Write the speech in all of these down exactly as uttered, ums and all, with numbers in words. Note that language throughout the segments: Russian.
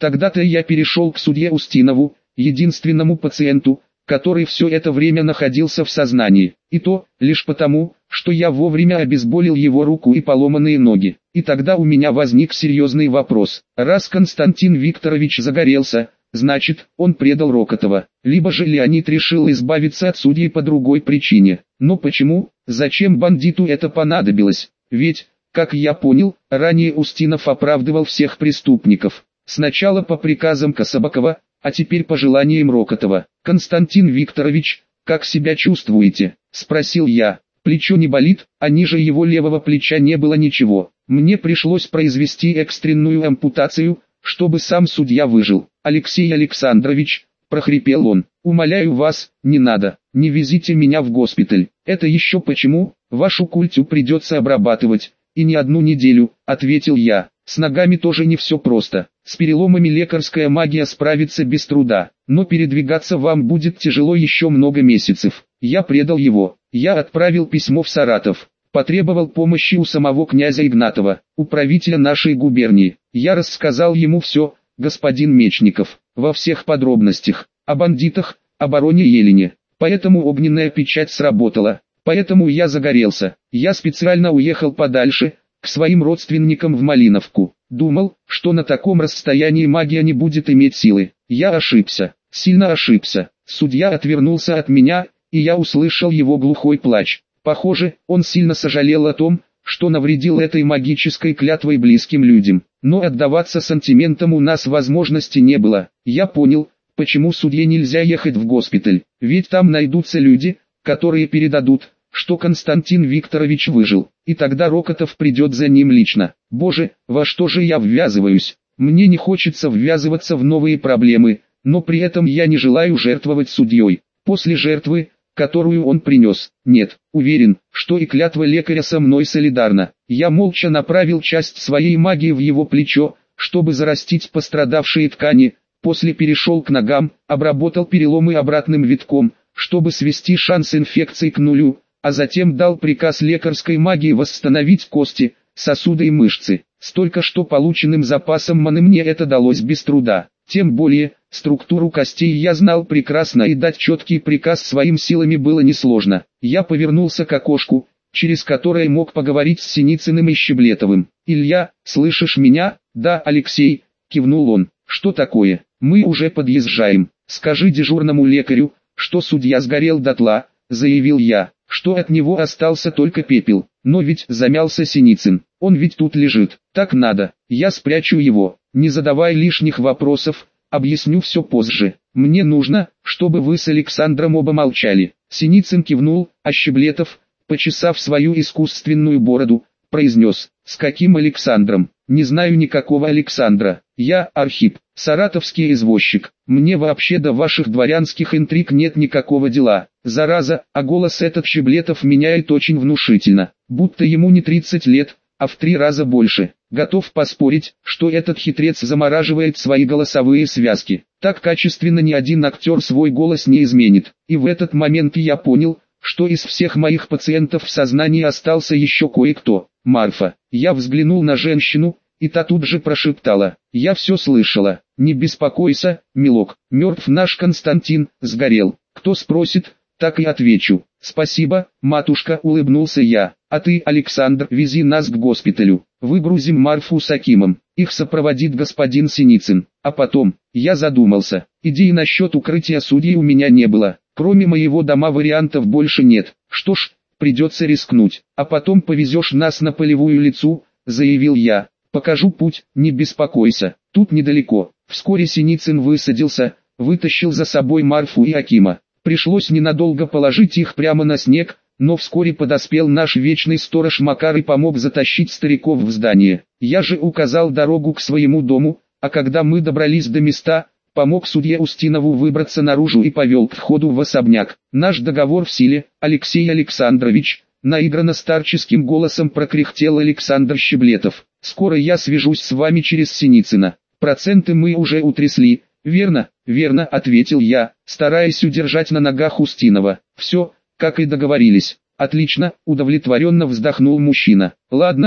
Тогда-то я перешел к судье Устинову, единственному пациенту, который все это время находился в сознании. И то, лишь потому, что я вовремя обезболил его руку и поломанные ноги. И тогда у меня возник серьезный вопрос. Раз Константин Викторович загорелся, значит, он предал Рокотова. Либо же Леонид решил избавиться от судьи по другой причине. Но почему, зачем бандиту это понадобилось? Ведь, как я понял, ранее Устинов оправдывал всех преступников. Сначала по приказам Кособокова, а теперь по желаниям Рокотова. «Константин Викторович, как себя чувствуете?» – спросил я. Плечо не болит, а ниже его левого плеча не было ничего. Мне пришлось произвести экстренную ампутацию, чтобы сам судья выжил. «Алексей Александрович», – прохрипел он, – «умоляю вас, не надо, не везите меня в госпиталь». «Это еще почему? Вашу культю придется обрабатывать, и не одну неделю», – ответил я. «С ногами тоже не все просто. С переломами лекарская магия справится без труда, но передвигаться вам будет тяжело еще много месяцев». Я предал его. Я отправил письмо в Саратов. Потребовал помощи у самого князя Игнатова, управителя нашей губернии. Я рассказал ему все, господин Мечников, во всех подробностях, о бандитах, о бароне Елине. Поэтому огненная печать сработала. Поэтому я загорелся. Я специально уехал подальше, к своим родственникам в Малиновку. Думал, что на таком расстоянии магия не будет иметь силы. Я ошибся, сильно ошибся. Судья отвернулся от меня, и я услышал его глухой плач. Похоже, он сильно сожалел о том, что навредил этой магической клятвой близким людям. Но отдаваться сантиментам у нас возможности не было. Я понял, почему судье нельзя ехать в госпиталь. Ведь там найдутся люди, которые передадут, что Константин Викторович выжил, и тогда Рокотов придет за ним лично. Боже, во что же я ввязываюсь? Мне не хочется ввязываться в новые проблемы, но при этом я не желаю жертвовать судьей. После жертвы, которую он принес, нет, уверен, что и клятва лекаря со мной солидарна. Я молча направил часть своей магии в его плечо, чтобы зарастить пострадавшие ткани, после перешел к ногам, обработал переломы обратным витком, чтобы свести шанс инфекции к нулю, а затем дал приказ лекарской магии восстановить кости, сосуды и мышцы. Столько что полученным запасом маны мне это далось без труда. Тем более, структуру костей я знал прекрасно, и дать четкий приказ своим силами было несложно. Я повернулся к окошку, через которое мог поговорить с Синицыным и Щеблетовым. «Илья, слышишь меня?» «Да, Алексей», — кивнул он. «Что такое? Мы уже подъезжаем. Скажи дежурному лекарю, что судья сгорел дотла», — заявил я, — «что от него остался только пепел». «Но ведь», — замялся Синицын, — «он ведь тут лежит». «Так надо, я спрячу его. Не задавай лишних вопросов, объясню все позже. Мне нужно, чтобы вы с Александром оба молчали». Синицын кивнул, а Щеблетов, почесав свою искусственную бороду, произнес: «С каким Александром? Не знаю никакого Александра. Я Архип, саратовский извозчик. Мне вообще до ваших дворянских интриг нет никакого дела». Зараза, а голос этот Щеблетов меняет очень внушительно, будто ему не тридцать лет, а в три раза больше. Готов поспорить, что этот хитрец замораживает свои голосовые связки. Так качественно ни один актер свой голос не изменит. И в этот момент я понял, что из всех моих пациентов в сознании остался еще кое-кто. Марфа. Я взглянул на женщину, и та тут же прошептала: «Я все слышала. Не беспокойся, милок, мертв наш Константин, сгорел. Кто спросит, так и отвечу». «Спасибо, матушка», — улыбнулся я. «А ты, Александр, вези нас к госпиталю. Выгрузим Марфу с Акимом. Их сопроводит господин Синицын. А потом...» Я задумался. Идей насчет укрытия судей у меня не было. Кроме моего дома вариантов больше нет. Что ж, придется рискнуть. «А потом повезешь нас на Полевую Лицу», — заявил я. «Покажу путь, не беспокойся. Тут недалеко». Вскоре Синицын высадился, вытащил за собой Марфу и Акима. Пришлось ненадолго положить их прямо на снег, но вскоре подоспел наш вечный сторож Макар и помог затащить стариков в здание. Я же указал дорогу к своему дому, а когда мы добрались до места, помог судье Устинову выбраться наружу и повел к входу в особняк. «Наш договор в силе, Алексей Александрович», — наигранно старческим голосом прокряхтел Александр Щеблетов. «Скоро я свяжусь с вами через Синицына. Проценты мы уже утрясли». «Верно, верно», — ответил я, стараясь удержать на ногах Устинова. «Все, как и договорились». «Отлично», — удовлетворенно вздохнул мужчина. «Ладно,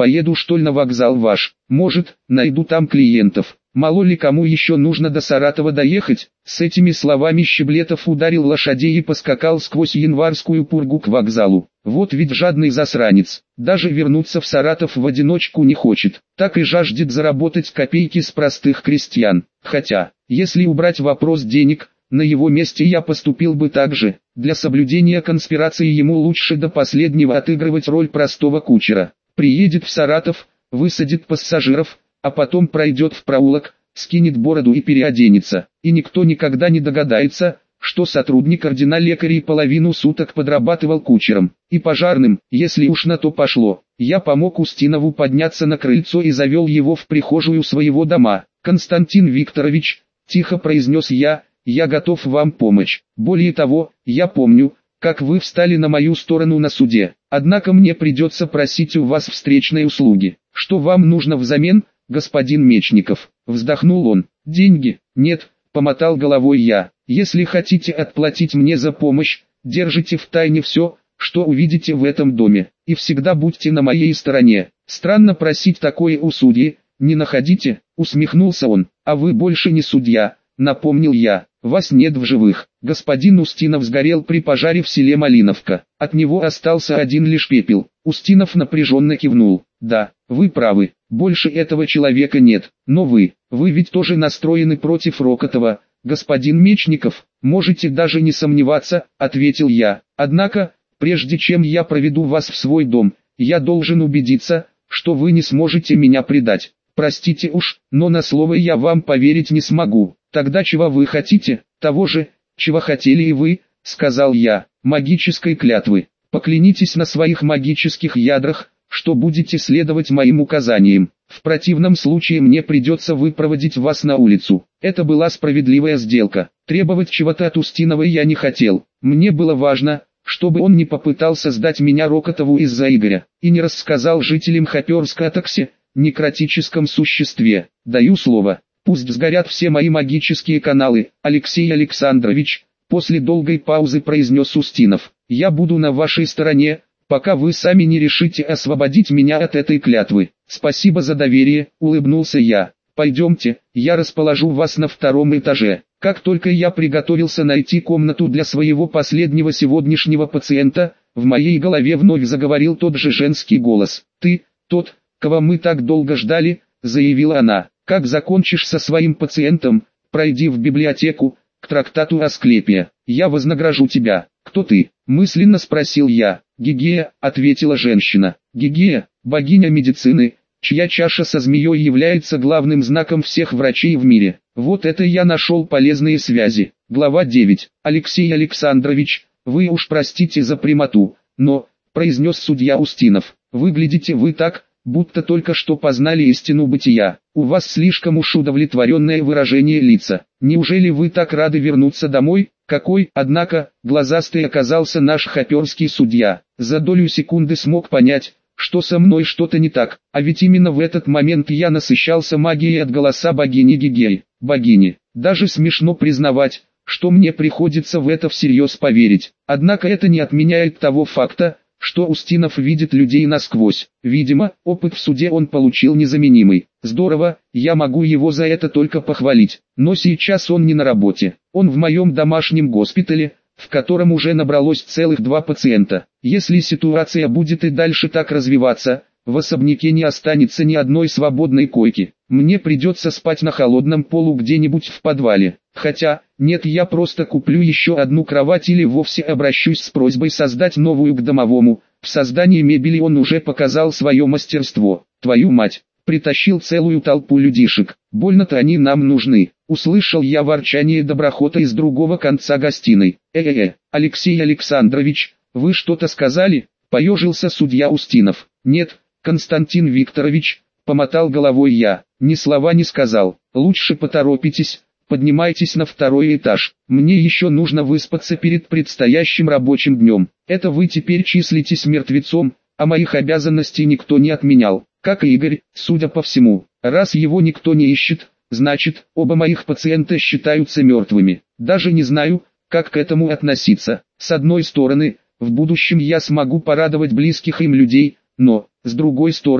Поеду что ли на вокзал ваш, может, найду там клиентов. Мало ли кому еще нужно до Саратова доехать. С этими словами Щеблетов ударил лошадей и поскакал сквозь январскую пургу к вокзалу. Вот ведь жадный засранец, даже вернуться в Саратов в одиночку не хочет, так и жаждет заработать копейки с простых крестьян. Хотя, если убрать вопрос денег, на его месте я поступил бы так же. Для соблюдения конспирации ему лучше до последнего отыгрывать роль простого кучера. Приедет в Саратов, высадит пассажиров, а потом пройдет в проулок, скинет бороду и переоденется. И никто никогда не догадается, что сотрудник ордена-лекарей половину суток подрабатывал кучером и пожарным, если уж на то пошло. Я помог Устинову подняться на крыльцо и завел его в прихожую своего дома. «Константин Викторович», — тихо произнес я, — «я готов вам помочь. Более того, я помню, как вы встали на мою сторону на суде. Однако мне придется просить у вас встречной услуги. Что вам нужно взамен, господин Мечников?» Вздохнул он. «Деньги? Нет», — помотал головой я. «Если хотите отплатить мне за помощь, держите в тайне все, что увидите в этом доме, и всегда будьте на моей стороне. Странно просить такое у судьи, не находите?» Усмехнулся он. «А вы больше не судья», — напомнил я. «Вас нет в живых». Господин Устинов сгорел при пожаре в селе Малиновка. От него остался один лишь пепел. Устинов напряженно кивнул. «Да, вы правы, больше этого человека нет. Но вы, вы ведь тоже настроены против Рокотова, господин Мечников?» «Можете даже не сомневаться», — ответил я. «Однако, прежде чем я проведу вас в свой дом, я должен убедиться, что вы не сможете меня предать. Простите уж, но на слово я вам поверить не смогу». «Тогда чего вы хотите?» «Того же, чего хотели и вы», — сказал я, — «магической клятвы. Поклянитесь на своих магических ядрах, что будете следовать моим указаниям. В противном случае мне придется выпроводить вас на улицу». Это была справедливая сделка. Требовать чего-то от Устинова я не хотел. Мне было важно, чтобы он не попытался сдать меня Рокотову из-за Игоря, и не рассказал жителям Хоперска о таксе, некротическом существе. Даю слово. «Пусть сгорят все мои магические каналы, Алексей Александрович», — после долгой паузы произнес Устинов. «Я буду на вашей стороне, пока вы сами не решите освободить меня от этой клятвы». «Спасибо за доверие», — улыбнулся я. «Пойдемте, я расположу вас на втором этаже». Как только я приготовился найти комнату для своего последнего сегодняшнего пациента, в моей голове вновь заговорил тот же женский голос. «Ты, тот, кого мы так долго ждали», — заявила она. «Как закончишь со своим пациентом, пройди в библиотеку, к трактату Асклепия. Я вознагражу тебя». «Кто ты?» — мысленно спросил я. «Гигея», — ответила женщина. «Гигея, богиня медицины, чья чаша со змеей является главным знаком всех врачей в мире». Вот это я нашел полезные связи. Глава девять. «Алексей Александрович, вы уж простите за прямоту, но», — произнес судья Устинов, — «выглядите вы так, будто только что познали истину бытия. У вас слишком уж удовлетворенное выражение лица. Неужели вы так рады вернуться домой?» «Какой, однако, глазастый оказался наш хоперский судья. За долю секунды смог понять, что со мной что-то не так, а ведь именно в этот момент я насыщался магией от голоса богини Гигеи. Богини, даже смешно признавать, что мне приходится в это всерьез поверить. Однако это не отменяет того факта, что Устинов видит людей насквозь. Видимо, опыт в суде он получил незаменимый. Здорово, я могу его за это только похвалить. Но сейчас он не на работе. Он в моем домашнем госпитале, в котором уже набралось целых два пациента. Если ситуация будет и дальше так развиваться, в особняке не останется ни одной свободной койки. Мне придется спать на холодном полу где-нибудь в подвале. Хотя, нет, я просто куплю еще одну кровать или вовсе обращусь с просьбой создать новую к домовому. В создании мебели он уже показал свое мастерство. Твою мать, притащил целую толпу людишек. Больно-то они нам нужны. Услышал я ворчание доброхота из другого конца гостиной. «Э-э-э, Алексей Александрович, вы что-то сказали?» — поежился судья Устинов. «Нет, Константин Викторович», — помотал головой я, — «ни слова не сказал. Лучше поторопитесь, поднимайтесь на второй этаж. Мне еще нужно выспаться перед предстоящим рабочим днем. Это вы теперь числитесь мертвецом, а моих обязанностей никто не отменял, как и Игорь, судя по всему. Раз его никто не ищет, значит, оба моих пациента считаются мертвыми. Даже не знаю, как к этому относиться. С одной стороны, в будущем я смогу порадовать близких им людей, но, с другой стороны,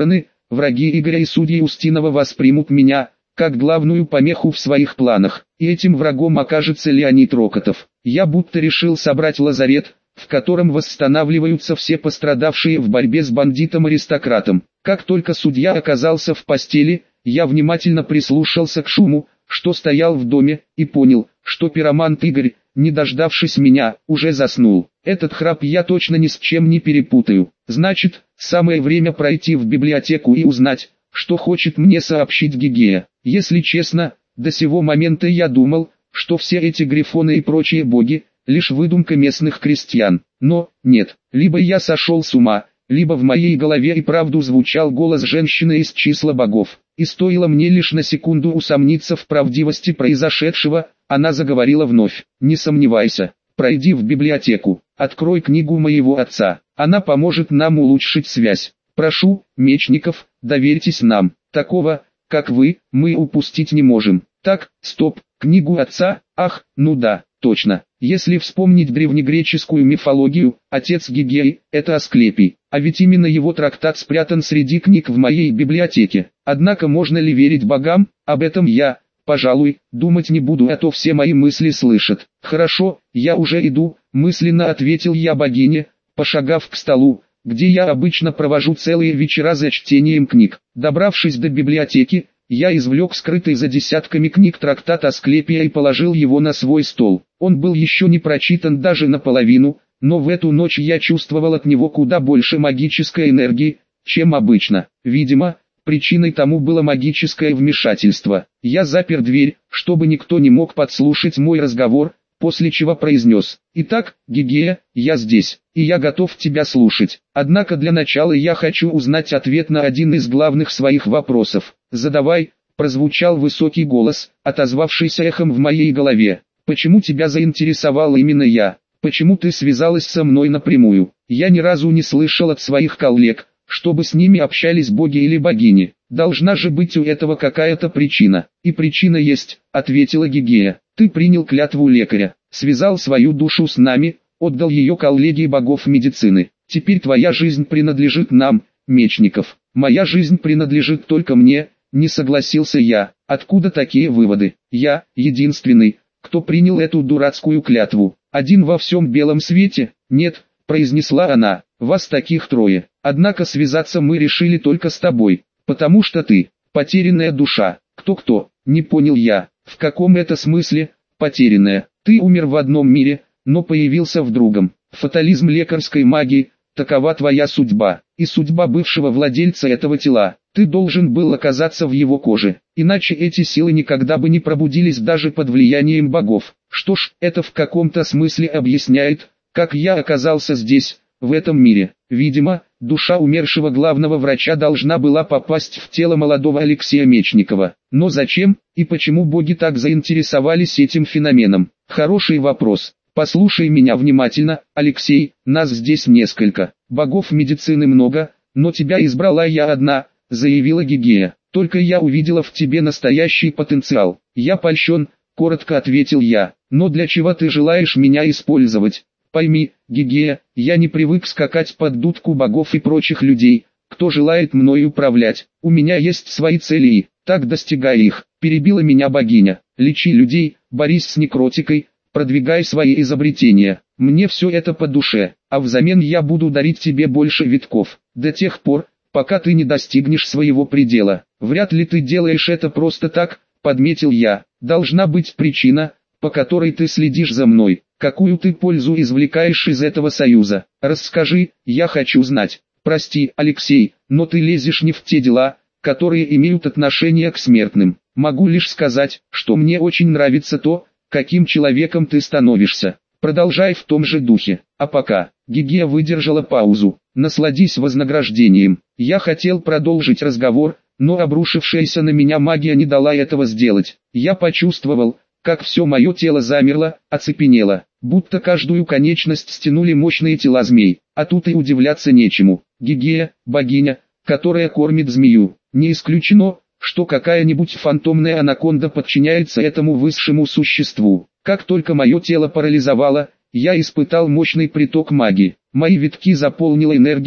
враги Игоря и судьи Устинова воспримут меня, как главную помеху в своих планах, и этим врагом окажется Леонид Рокотов. Я будто решил собрать лазарет, в котором восстанавливаются все пострадавшие в борьбе с бандитом-аристократом. Как только судья оказался в постели, я внимательно прислушался к шуму, что стоял в доме, и понял, что пиромант Игорь, не дождавшись меня, уже заснул. Этот храп я точно ни с чем не перепутаю. Значит, самое время пройти в библиотеку и узнать, что хочет мне сообщить Гигея. Если честно, до сего момента я думал, что все эти грифоны и прочие боги – лишь выдумка местных крестьян. Но, нет, либо я сошел с ума, либо в моей голове и правду звучал голос женщины из числа богов. И стоило мне лишь на секунду усомниться в правдивости произошедшего, она заговорила вновь. «Не сомневайся, пройди в библиотеку, открой книгу моего отца, она поможет нам улучшить связь. Прошу, Мечников, доверьтесь нам, такого, как вы, мы упустить не можем». Так, стоп, книгу отца, ах, ну да, точно. Если вспомнить древнегреческую мифологию, отец Гигей – это Асклепий, а ведь именно его трактат спрятан среди книг в моей библиотеке. Однако можно ли верить богам, об этом я, пожалуй, думать не буду, а то все мои мысли слышат. «Хорошо, я уже иду», – мысленно ответил я богине, пошагав к столу, где я обычно провожу целые вечера за чтением книг. Добравшись до библиотеки, я извлек скрытый за десятками книг трактат Асклепия и положил его на свой стол. Он был еще не прочитан даже наполовину, но в эту ночь я чувствовал от него куда больше магической энергии, чем обычно. Видимо, причиной тому было магическое вмешательство. Я запер дверь, чтобы никто не мог подслушать мой разговор, после чего произнес: «Итак, Гигея, я здесь, и я готов тебя слушать. Однако для начала я хочу узнать ответ на один из главных своих вопросов». «Задавай», — прозвучал высокий голос, отозвавшийся эхом в моей голове. «Почему тебя заинтересовал именно я? Почему ты связалась со мной напрямую? Я ни разу не слышал от своих коллег, чтобы с ними общались боги или богини. Должна же быть у этого какая-то причина». «И причина есть», — ответила Гигея. «Ты принял клятву лекаря, связал свою душу с нами, отдал ее коллегии богов медицины. Теперь твоя жизнь принадлежит нам, Мечников». «Моя жизнь принадлежит только мне», — не согласился я. «Откуда такие выводы? Я единственный, кто принял эту дурацкую клятву. Один во всем белом свете?» «Нет», — произнесла она, — «вас таких трое. Однако связаться мы решили только с тобой, потому что ты потерянная душа». «Кто-кто?» — не понял я. «В каком это смысле, потерянная? Ты умер в одном мире, но появился в другом. Фатализм лекарской магии, такова твоя судьба, и судьба бывшего владельца этого тела. Ты должен был оказаться в его коже, иначе эти силы никогда бы не пробудились даже под влиянием богов. Что ж, это в каком-то смысле объясняет, как я оказался здесь, в этом мире. Видимо, душа умершего главного врача должна была попасть в тело молодого Алексея Мечникова. Но зачем, и почему боги так заинтересовались этим феноменом? Хороший вопрос. Послушай меня внимательно, Алексей, нас здесь несколько, богов медицины много, но тебя избрала я одна, заявила Гигея. Только я увидела в тебе настоящий потенциал. Я польщен, коротко ответил я. Но для чего ты желаешь меня использовать? Пойми, Гигея, я не привык скакать под дудку богов и прочих людей, кто желает мной управлять. У меня есть свои цели и, так достигай их, перебила меня богиня. Лечи людей, борись с некротикой, продвигай свои изобретения. Мне все это по душе, а взамен я буду дарить тебе больше витков, до тех пор, пока ты не достигнешь своего предела. Вряд ли ты делаешь это просто так, подметил я. Должна быть причина, по которой ты следишь за мной. Какую ты пользу извлекаешь из этого союза? Расскажи, я хочу знать. Прости, Алексей, но ты лезешь не в те дела, которые имеют отношение к смертным. Могу лишь сказать, что мне очень нравится то, каким человеком ты становишься. Продолжай в том же духе. А пока, Гигея выдержала паузу. Насладись вознаграждением. Я хотел продолжить разговор, но обрушившаяся на меня магия не дала этого сделать. Я почувствовал, как все мое тело замерло, оцепенело, будто каждую конечность стянули мощные тела змей. А тут и удивляться нечему. Гигея, богиня, которая кормит змею. Не исключено, что какая-нибудь фантомная анаконда подчиняется этому высшему существу. Как только мое тело парализовало, я испытал мощный приток магии. Мои витки заполнила энергия,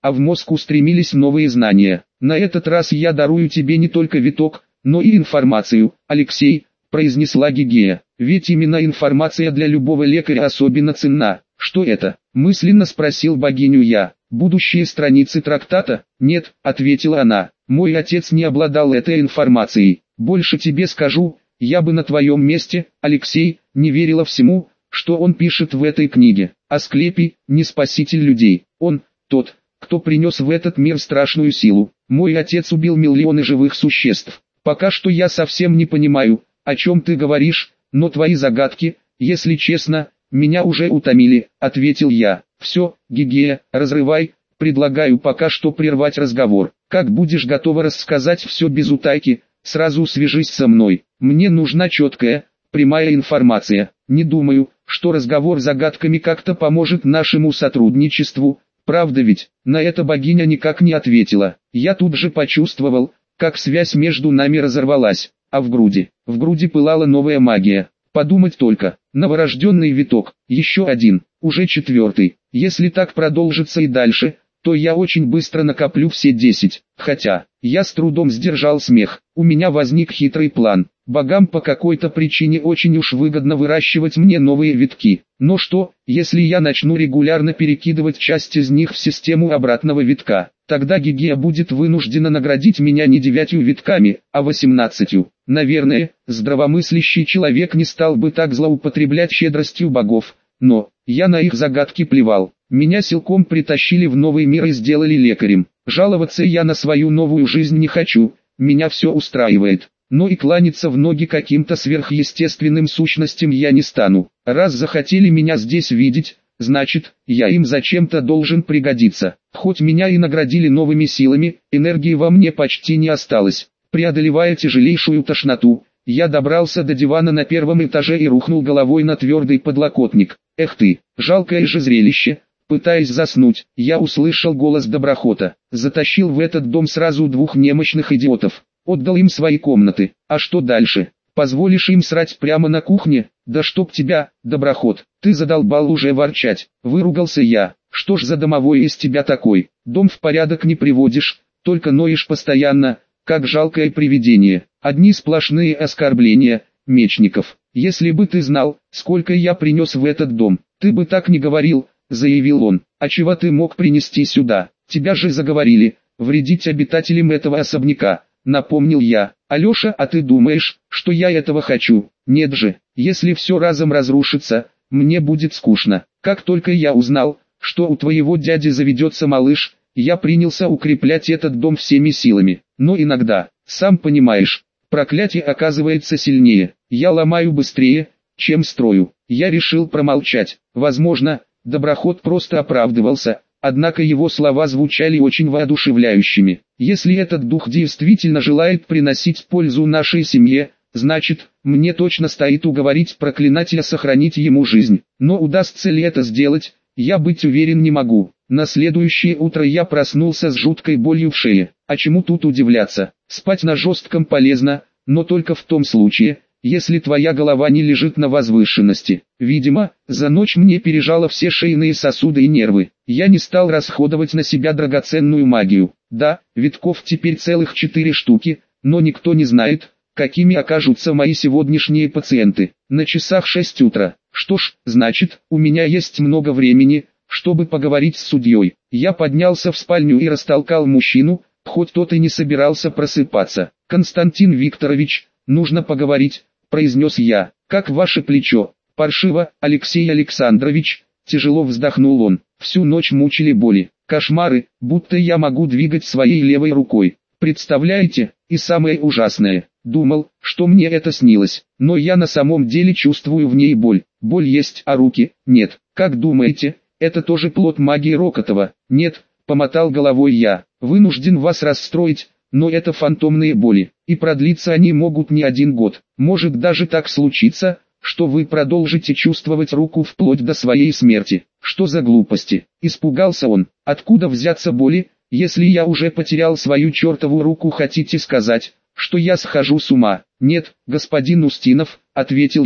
а в мозг устремились новые знания. На этот раз я дарую тебе не только виток, но и информацию, Алексей, произнесла Гигея. Ведь именно информация для любого лекаря особенно ценна. Что это? Мысленно спросил богиню я. Будущие страницы трактата? Нет, ответила она. Мой отец не обладал этой информацией. Больше тебе скажу, я бы на твоем месте, Алексей, не верила всему, что он пишет в этой книге. Асклепий не спаситель людей. Он тот, кто принес в этот мир страшную силу. Мой отец убил миллионы живых существ. Пока что я совсем не понимаю, о чем ты говоришь, но твои загадки, если честно, меня уже утомили, ответил я. Все, Гигея, разрывай, предлагаю пока что прервать разговор. Как будешь готова рассказать все без утайки, сразу свяжись со мной. Мне нужна четкая, прямая информация. Не думаю, что разговор загадками как-то поможет нашему сотрудничеству. Правда ведь? На это богиня никак не ответила. Я тут же почувствовал, как связь между нами разорвалась, а в груди, в груди пылала новая магия. Подумать только, новорожденный виток, еще один, уже четвертый. Если так продолжится и дальше, то я очень быстро накоплю все десять. Хотя, я с трудом сдержал смех. У меня возник хитрый план. Богам по какой-то причине очень уж выгодно выращивать мне новые витки. Но что, если я начну регулярно перекидывать часть из них в систему обратного витка? Тогда Гигея будет вынуждена наградить меня не девятью витками, а восемнадцатью. Наверное, здравомыслящий человек не стал бы так злоупотреблять щедростью богов. Но, я на их загадки плевал. Меня силком притащили в новый мир и сделали лекарем. Жаловаться я на свою новую жизнь не хочу, меня все устраивает. Но и кланяться в ноги каким-то сверхъестественным сущностям я не стану. Раз захотели меня здесь видеть, значит, я им зачем-то должен пригодиться. Хоть меня и наградили новыми силами, энергии во мне почти не осталось. Преодолевая тяжелейшую тошноту, я добрался до дивана на первом этаже и рухнул головой на твердый подлокотник. Эх ты, жалкое же зрелище. Пытаясь заснуть, я услышал голос Доброхота. Затащил в этот дом сразу двух немощных идиотов. Отдал им свои комнаты. А что дальше? Позволишь им срать прямо на кухне? Да чтоб тебя, Доброхот, ты задолбал уже ворчать. Выругался я. Что ж за домовой из тебя такой? Дом в порядок не приводишь, только ноешь постоянно, как жалкое привидение. Одни сплошные оскорбления, Мечников. Если бы ты знал, сколько я принес в этот дом, ты бы так не говорил, заявил он. А чего ты мог принести сюда? Тебя же заговорили, вредить обитателям этого особняка. Напомнил я. Алеша, а ты думаешь, что я этого хочу? Нет же, если все разом разрушится, мне будет скучно. Как только я узнал, что у твоего дяди заведется малыш, я принялся укреплять этот дом всеми силами. Но иногда, сам понимаешь, проклятие оказывается сильнее. Я ломаю быстрее, чем строю. Я решил промолчать. Возможно, Доброхот просто оправдывался. Однако его слова звучали очень воодушевляющими. Если этот дух действительно желает приносить пользу нашей семье, значит, мне точно стоит уговорить проклинателя сохранить ему жизнь. Но удастся ли это сделать, я быть уверен не могу. На следующее утро я проснулся с жуткой болью в шее. А чему тут удивляться? Спать на жестком полезно, но только в том случае, если твоя голова не лежит на возвышенности. Видимо, за ночь мне пережало все шейные сосуды и нервы. Я не стал расходовать на себя драгоценную магию. Да, витков теперь целых четыре штуки, но никто не знает, какими окажутся мои сегодняшние пациенты. На часах шесть утра. Что ж, значит, у меня есть много времени, чтобы поговорить с судьей. Я поднялся в спальню и растолкал мужчину, хоть тот и не собирался просыпаться. Константин Викторович, нужно поговорить, произнес я. Как ваше плечо? Паршиво, Алексей Александрович, тяжело вздохнул он. Всю ночь мучили боли, кошмары, будто я могу двигать своей левой рукой. Представляете, и самое ужасное, думал, что мне это снилось, но я на самом деле чувствую в ней боль. Боль есть, а руки нет. Как думаете, это тоже плод магии Рокотова? Нет, помотал головой я. Вынужден вас расстроить, но это фантомные боли, и продлиться они могут не один год. Может даже так случиться, что вы продолжите чувствовать руку вплоть до своей смерти. Что за глупости? Испугался он. Откуда взяться боли, если я уже потерял свою чертову руку? Хотите сказать, что я схожу с ума? Нет, господин Устинов, ответил я.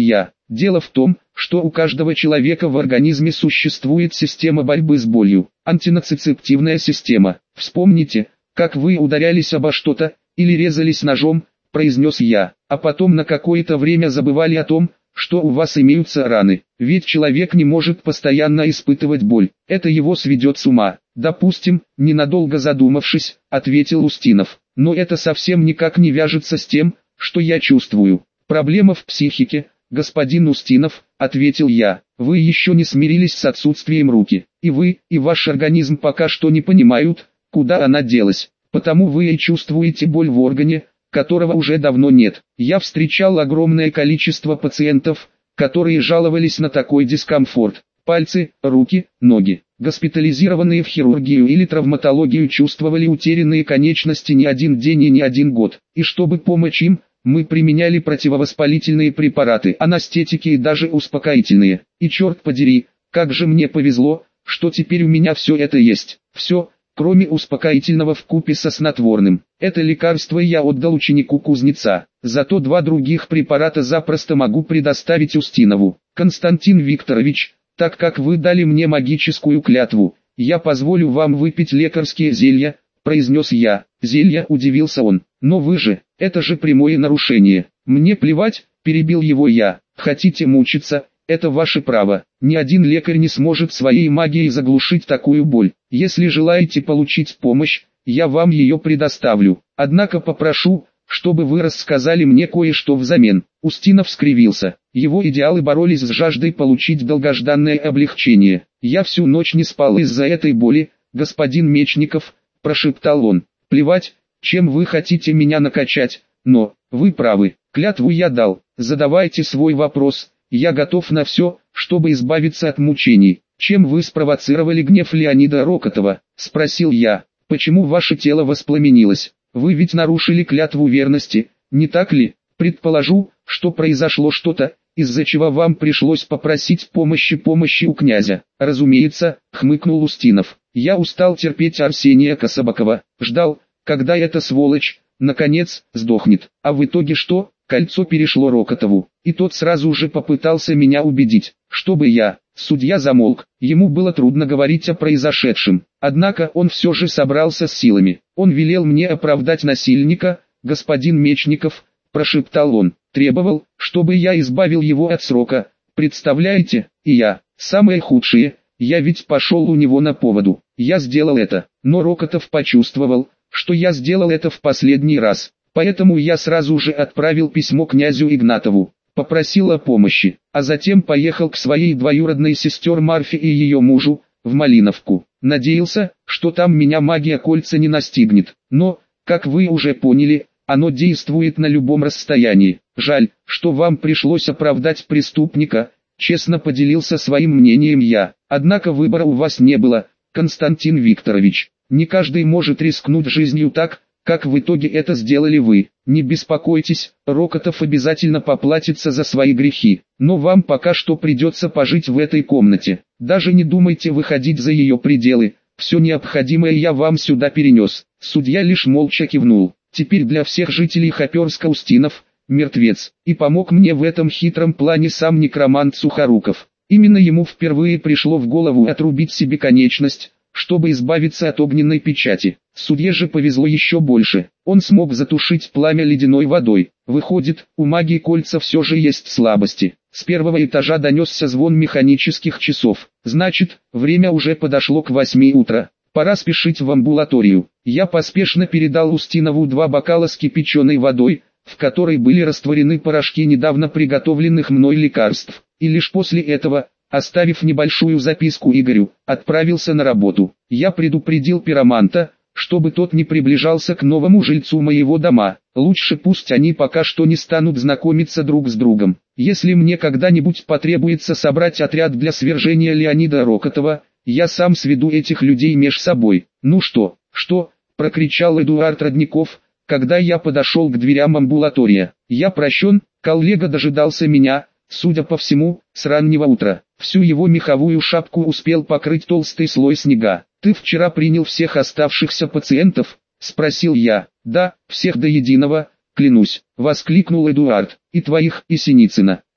Дело в том, что у каждого человека в организме существует система борьбы с болью, антинацицептивная система. Вспомните, как вы ударялись обо что-то, или резались ножом, произнес я, а потом на какое-то время забывали о том, что у вас имеются раны. Ведь человек не может постоянно испытывать боль, это его сведет с ума. Допустим, ненадолго задумавшись, ответил Устинов, но это совсем никак не вяжется с тем, что я чувствую. Проблема в психике, господин Устинов, ответил я. Вы еще не смирились с отсутствием руки, и вы, и ваш организм пока что не понимают, куда она делась. Потому вы и чувствуете боль в органе, которого уже давно нет. Я встречал огромное количество пациентов, которые жаловались на такой дискомфорт. Пальцы, руки, ноги, госпитализированные в хирургию или травматологию, чувствовали утерянные конечности не один день и не один год. И чтобы помочь им, мы применяли противовоспалительные препараты, анестетики и даже успокоительные. И черт подери, как же мне повезло, что теперь у меня все это есть. Все, кроме успокоительного вкупе со снотворным. Это лекарство я отдал ученику кузнеца. Зато два других препарата запросто могу предоставить Устинову. Константин Викторович, так как вы дали мне магическую клятву, я позволю вам выпить лекарские зелья, произнес я. Зелья, удивился он. Но вы же, это же прямое нарушение. Мне плевать, перебил его я. Хотите мучиться? Это ваше право. Ни один лекарь не сможет своей магией заглушить такую боль. Если желаете получить помощь, я вам ее предоставлю. Однако попрошу, чтобы вы рассказали мне кое-что взамен. Устинов скривился. Его идеалы боролись с жаждой получить долгожданное облегчение. Я всю ночь не спал из-за этой боли, господин Мечников, прошептал он. Плевать, чем вы хотите меня накачать, но, вы правы, клятву я дал. Задавайте свой вопрос. Я готов на все, чтобы избавиться от мучений. Чем вы спровоцировали гнев Леонида Рокотова? Спросил я. Почему ваше тело воспламенилось? Вы ведь нарушили клятву верности, не так ли? Предположу, что произошло что-то, из-за чего вам пришлось попросить помощи помощи у князя. Разумеется, хмыкнул Устинов. Я устал терпеть Арсения Кособокова, ждал, когда эта сволочь, наконец, сдохнет. А в итоге что? Кольцо перешло Рокотову, и тот сразу же попытался меня убедить, чтобы я, судья замолк, ему было трудно говорить о произошедшем, однако он все же собрался с силами, он велел мне оправдать насильника, господин Мечников, прошептал он, требовал, чтобы я избавил его от срока, представляете, и я, самое худшее, я ведь пошел у него на поводу, я сделал это, но Рокотов почувствовал, что я сделал это в последний раз. Поэтому я сразу же отправил письмо князю Игнатову, попросил о помощи, а затем поехал к своей двоюродной сестре Марфе и ее мужу, в Малиновку. Надеялся, что там меня магия кольца не настигнет, но, как вы уже поняли, оно действует на любом расстоянии. Жаль, что вам пришлось оправдать преступника, честно поделился своим мнением я. Однако выбора у вас не было, Константин Викторович. Не каждый может рискнуть жизнью так, как в итоге это сделали вы. Не беспокойтесь, Рокотов обязательно поплатится за свои грехи, но вам пока что придется пожить в этой комнате. Даже не думайте выходить за ее пределы, все необходимое я вам сюда перенес. Судья лишь молча кивнул. Теперь для всех жителей Хоперска Устинов, мертвец, и помог мне в этом хитром плане сам некромант Сухоруков. Именно ему впервые пришло в голову отрубить себе конечность, чтобы избавиться от огненной печати. Судье же повезло еще больше. Он смог затушить пламя ледяной водой. Выходит, у магии кольца все же есть слабости. С первого этажа донесся звон механических часов. Значит, время уже подошло к восьми утра. Пора спешить в амбулаторию. Я поспешно передал Устинову два бокала с кипяченой водой, в которой были растворены порошки недавно приготовленных мной лекарств. И лишь после этого, оставив небольшую записку Игорю, отправился на работу. Я предупредил пироманта, чтобы тот не приближался к новому жильцу моего дома. Лучше пусть они пока что не станут знакомиться друг с другом. Если мне когда-нибудь потребуется собрать отряд для свержения Леонида Рокотова, я сам сведу этих людей меж собой. Ну что, что, прокричал Эдуард Родников, когда я подошел к дверям амбулатория. Я прощен, коллега дожидался меня, судя по всему, с раннего утра. Всю его меховую шапку успел покрыть толстый слой снега. «Ты вчера принял всех оставшихся пациентов?» – спросил я. «Да, всех до единого, клянусь», – воскликнул Эдуард. «И твоих, и Синицына.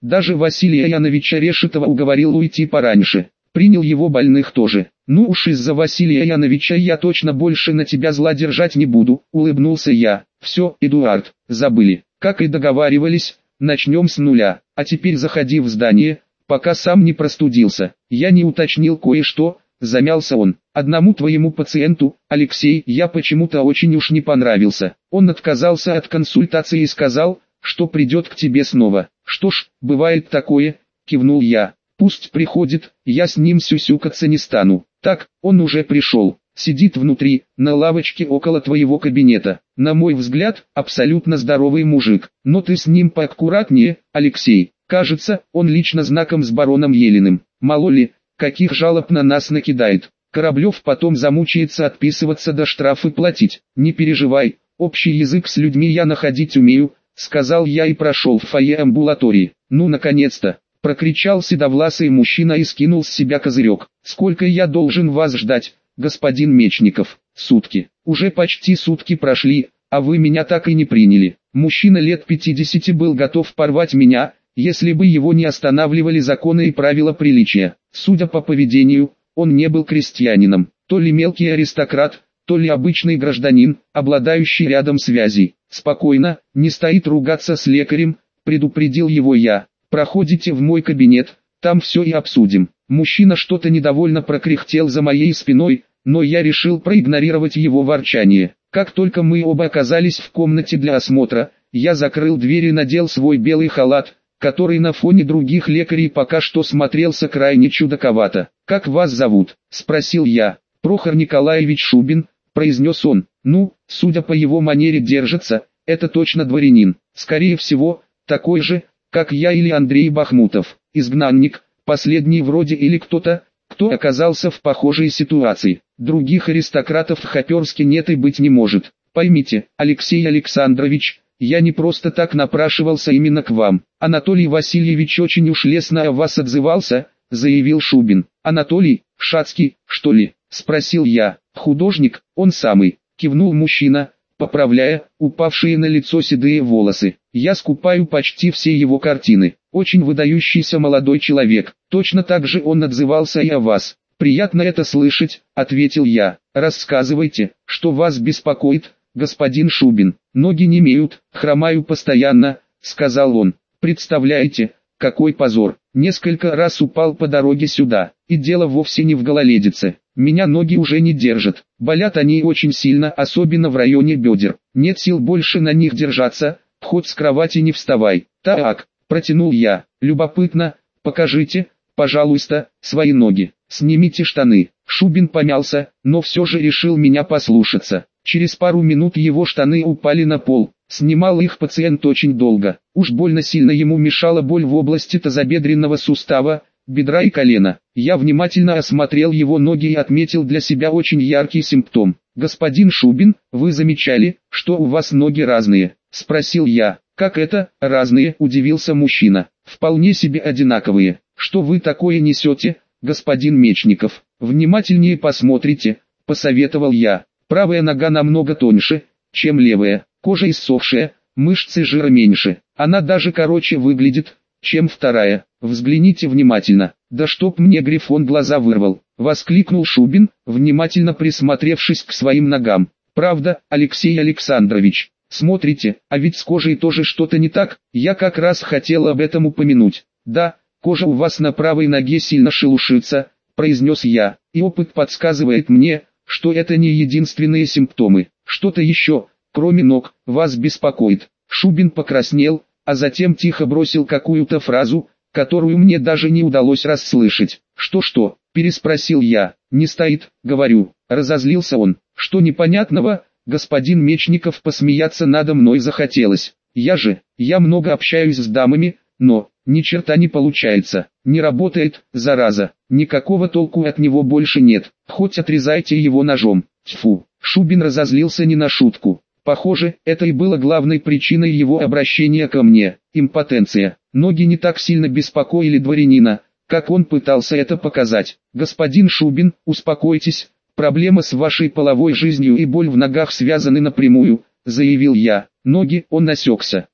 Даже Василия Яновича Решетова уговорил уйти пораньше. Принял его больных тоже. Ну уж из-за Василия Яновича я точно больше на тебя зла держать не буду, улыбнулся я. Все, Эдуард, забыли. Как и договаривались, начнем с нуля. А теперь заходи в здание, пока сам не простудился. Я не уточнил кое-что, замялся он. Одному твоему пациенту, Алексей, я почему-то очень уж не понравился. Он отказался от консультации и сказал, что придет к тебе снова. Что ж, бывает такое, кивнул я. Пусть приходит, я с ним сюсюкаться не стану. Так, он уже пришел. Сидит внутри, на лавочке около твоего кабинета. На мой взгляд, абсолютно здоровый мужик. Но ты с ним поаккуратнее, Алексей. Кажется, он лично знаком с бароном Елиным. Мало ли, каких жалоб на нас накидает. Кораблев потом замучается отписываться да штрафы платить. Не переживай, общий язык с людьми я находить умею, сказал я и прошел в фойе амбулатории. Ну наконец-то! Прокричал седовласый мужчина и скинул с себя козырек. Сколько я должен вас ждать, господин Мечников? Сутки. Уже почти сутки прошли, а вы меня так и не приняли. Мужчина лет пятидесяти был готов порвать меня, если бы его не останавливали законы и правила приличия. Судя по поведению, он не был крестьянином, то ли мелкий аристократ, то ли обычный гражданин, обладающий рядом связей. Спокойно, не стоит ругаться с лекарем, предупредил его я. Проходите в мой кабинет, там все и обсудим. Мужчина что-то недовольно прокряхтел за моей спиной, но я решил проигнорировать его ворчание. Как только мы оба оказались в комнате для осмотра, я закрыл дверь и надел свой белый халат, который на фоне других лекарей пока что смотрелся крайне чудаковато. «Как вас зовут?» – спросил я. «Прохор Николаевич Шубин», – произнес он. «Ну, судя по его манере держаться, это точно дворянин. Скорее всего, такой же, как я или Андрей Бахмутов, изгнанник, последний вроде или кто-то, кто оказался в похожей ситуации. Других аристократов в Хоперске нет и быть не может. Поймите, Алексей Александрович, я не просто так напрашивался именно к вам. Анатолий Васильевич очень уж лестно о вас отзывался, заявил Шубин. Анатолий, Шацкий, что ли? Спросил я. Художник, он самый, кивнул мужчина, поправляя упавшие на лицо седые волосы. Я скупаю почти все его картины. Очень выдающийся молодой человек. Точно так же он отзывался и о вас. Приятно это слышать, ответил я. Рассказывайте, что вас беспокоит, господин Шубин. Ноги немеют, хромаю постоянно, сказал он. Представляете, какой позор. Несколько раз упал по дороге сюда. И дело вовсе не в гололедице. Меня ноги уже не держат. Болят они очень сильно, особенно в районе бедер. Нет сил больше на них держаться, хоть с кровати не вставай. Так, протянул я. Любопытно, покажите, пожалуйста, свои ноги. Снимите штаны. Шубин помялся, но все же решил меня послушаться. Через пару минут его штаны упали на пол. Снимал их пациент очень долго. Уж больно сильно ему мешала боль в области тазобедренного сустава, бедра и колена. Я внимательно осмотрел его ноги и отметил для себя очень яркий симптом. «Господин Шубин, вы замечали, что у вас ноги разные?» – спросил я. «Как это, разные?» – удивился мужчина. «Вполне себе одинаковые. Что вы такое несете, господин Мечников? Внимательнее посмотрите», – посоветовал я. «Правая нога намного тоньше, чем левая, кожа иссохшая, мышцы жира меньше, она даже короче выглядит, чем вторая. Взгляните внимательно». «Да чтоб мне Грифон глаза вырвал!» — воскликнул Шубин, внимательно присмотревшись к своим ногам. «Правда, Алексей Александрович, смотрите, а ведь с кожей тоже что-то не так, я как раз хотел об этом упомянуть. Да, кожа у вас на правой ноге сильно шелушится», — произнес я, «и опыт подсказывает мне, что это не единственные симптомы. Что-то еще, кроме ног, вас беспокоит». Шубин покраснел, а затем тихо бросил какую-то фразу, которую мне даже не удалось расслышать. «Что-что?» – переспросил я. «Не стоит, говорю». Разозлился он. «Что непонятного?» Господин Мечников посмеяться надо мной захотелось. «Я же, я много общаюсь с дамами, но, ни черта не получается. Не работает, зараза. Никакого толку от него больше нет. Хоть отрезайте его ножом». Тьфу. Шубин разозлился не на шутку. Похоже, это и было главной причиной его обращения ко мне. Импотенция. Ноги не так сильно беспокоили дворянина, как он пытался это показать. «Господин Шубин, успокойтесь, проблема с вашей половой жизнью и боль в ногах связаны напрямую», — заявил я. «Ноги», — он осекся.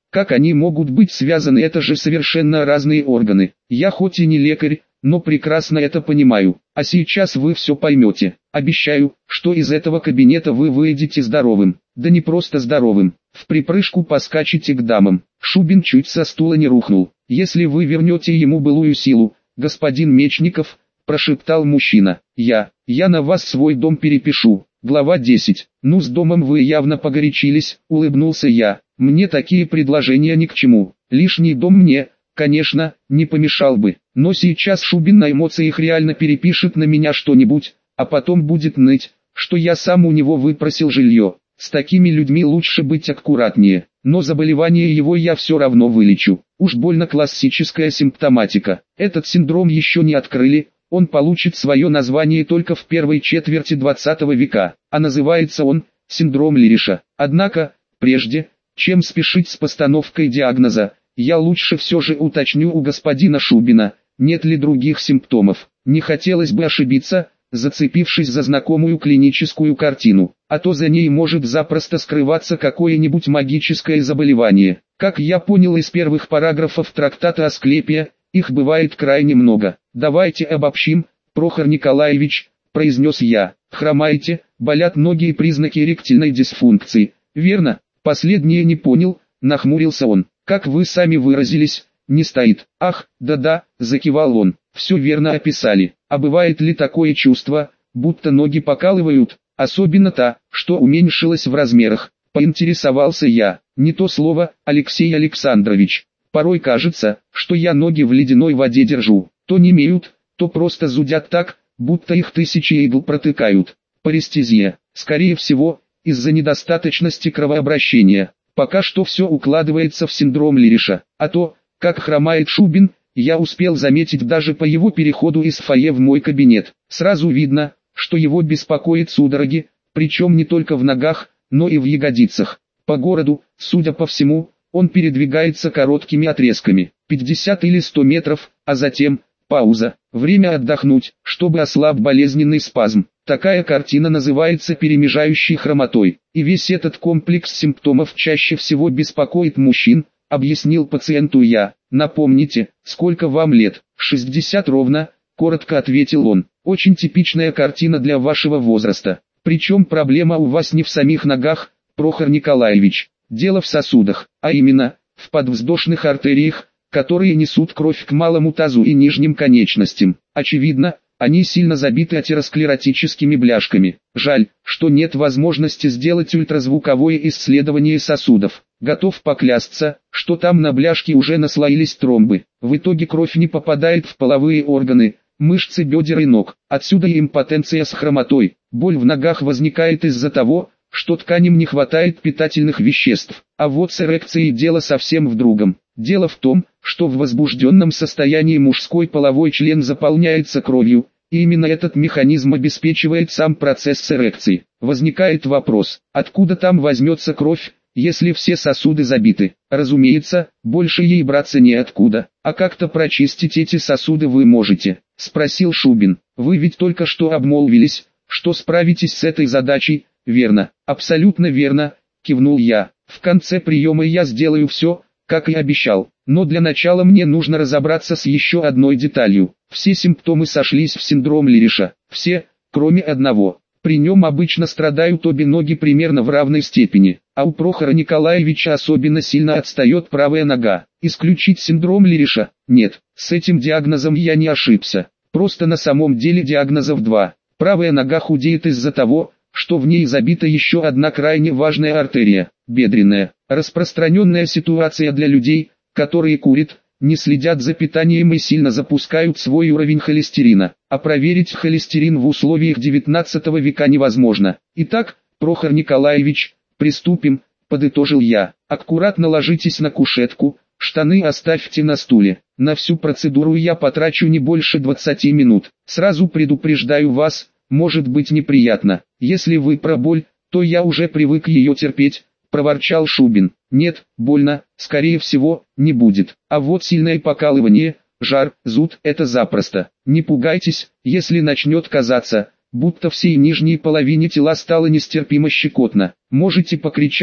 Как они могут быть связаны, это же совершенно разные органы. Я хоть и не лекарь, но прекрасно это понимаю. А сейчас вы все поймете. Обещаю, что из этого кабинета вы выйдете здоровым. Да не просто здоровым. В припрыжку поскачете к дамам. Шубин чуть со стула не рухнул. Если вы вернете ему былую силу, господин Мечников, прошептал мужчина. Я, я на вас свой дом перепишу. Глава десять. Ну, с домом вы явно погорячились, улыбнулся я. Мне такие предложения ни к чему. Лишний дом мне, конечно, не помешал бы. Но сейчас Шубин на эмоциях реально перепишет на меня что-нибудь, а потом будет ныть, что я сам у него выпросил жилье. С такими людьми лучше быть аккуратнее. Но заболевание его я все равно вылечу. Уж больно классическая симптоматика. Этот синдром еще не открыли. Он получит свое название только в первой четверти двадцатого века, а называется он синдром Лириша. Однако, прежде, чем спешить с постановкой диагноза, я лучше все же уточню у господина Шубина, нет ли других симптомов. Не хотелось бы ошибиться, зацепившись за знакомую клиническую картину, а то за ней может запросто скрываться какое-нибудь магическое заболевание. Как я понял из первых параграфов трактата Асклепия, их бывает крайне много. Давайте обобщим, Прохор Николаевич, произнес я. Хромаете, болят ноги и признаки эректильной дисфункции. Верно? Последнее не понял, нахмурился он. Как вы сами выразились, не стоит. Ах, да-да, закивал он. Все верно описали. А бывает ли такое чувство, будто ноги покалывают, особенно та, что уменьшилась в размерах? Поинтересовался я. Не то слово, Алексей Александрович. Порой кажется, что я ноги в ледяной воде держу. То немеют, то просто зудят так, будто их тысячи игл протыкают. Парестезия, скорее всего, из-за недостаточности кровообращения. Пока что все укладывается в синдром Лириша. А то, как хромает Шубин, я успел заметить даже по его переходу из фойе в мой кабинет. Сразу видно, что его беспокоит судороги, причем не только в ногах, но и в ягодицах. По городу, судя по всему, он передвигается короткими отрезками, пятьдесят или сто метров, а затем, пауза, время отдохнуть, чтобы ослаб болезненный спазм. Такая картина называется перемежающей хромотой, и весь этот комплекс симптомов чаще всего беспокоит мужчин, объяснил пациенту я. Напомните, сколько вам лет? шестьдесят ровно, коротко ответил он. Очень типичная картина для вашего возраста. Причем проблема у вас не в самих ногах, Прохор Николаевич. Дело в сосудах, а именно, в подвздошных артериях, которые несут кровь к малому тазу и нижним конечностям. Очевидно, они сильно забиты атеросклеротическими бляшками. Жаль, что нет возможности сделать ультразвуковое исследование сосудов. Готов поклясться, что там на бляшке уже наслоились тромбы. В итоге кровь не попадает в половые органы, мышцы бедер и ног. Отсюда и импотенция с хромотой. Боль в ногах возникает из-за того, что тканям не хватает питательных веществ. А вот с эрекцией дело совсем в другом. Дело в том, что в возбужденном состоянии мужской половой член заполняется кровью, и именно этот механизм обеспечивает сам процесс эрекции. Возникает вопрос, откуда там возьмется кровь, если все сосуды забиты? Разумеется, больше ей браться неоткуда. А как-то прочистить эти сосуды вы можете? Спросил Шубин. Вы ведь только что обмолвились, что справитесь с этой задачей. Верно, абсолютно верно, кивнул я. В конце приема я сделаю все, как и обещал. Но для начала мне нужно разобраться с еще одной деталью. Все симптомы сошлись в синдром Лириша. Все, кроме одного. При нем обычно страдают обе ноги примерно в равной степени, а у Прохора Николаевича особенно сильно отстает правая нога. Исключить синдром Лириша? Нет, с этим диагнозом я не ошибся. Просто на самом деле диагнозов два. Правая нога худеет из-за того, что в ней забита еще одна крайне важная артерия, бедренная. Распространенная ситуация для людей, которые курят, не следят за питанием и сильно запускают свой уровень холестерина. А проверить холестерин в условиях девятнадцатого века невозможно. Итак, Прохор Николаевич, приступим, подытожил я. Аккуратно ложитесь на кушетку, штаны оставьте на стуле. На всю процедуру я потрачу не больше двадцати минут. Сразу предупреждаю вас, может быть неприятно. Если вы про боль, то я уже привык ее терпеть, проворчал Шубин. Нет, больно, скорее всего, не будет. А вот сильное покалывание, жар, зуд – это запросто. Не пугайтесь, если начнет казаться, будто всей нижней половине тела стало нестерпимо щекотно. Можете покричать,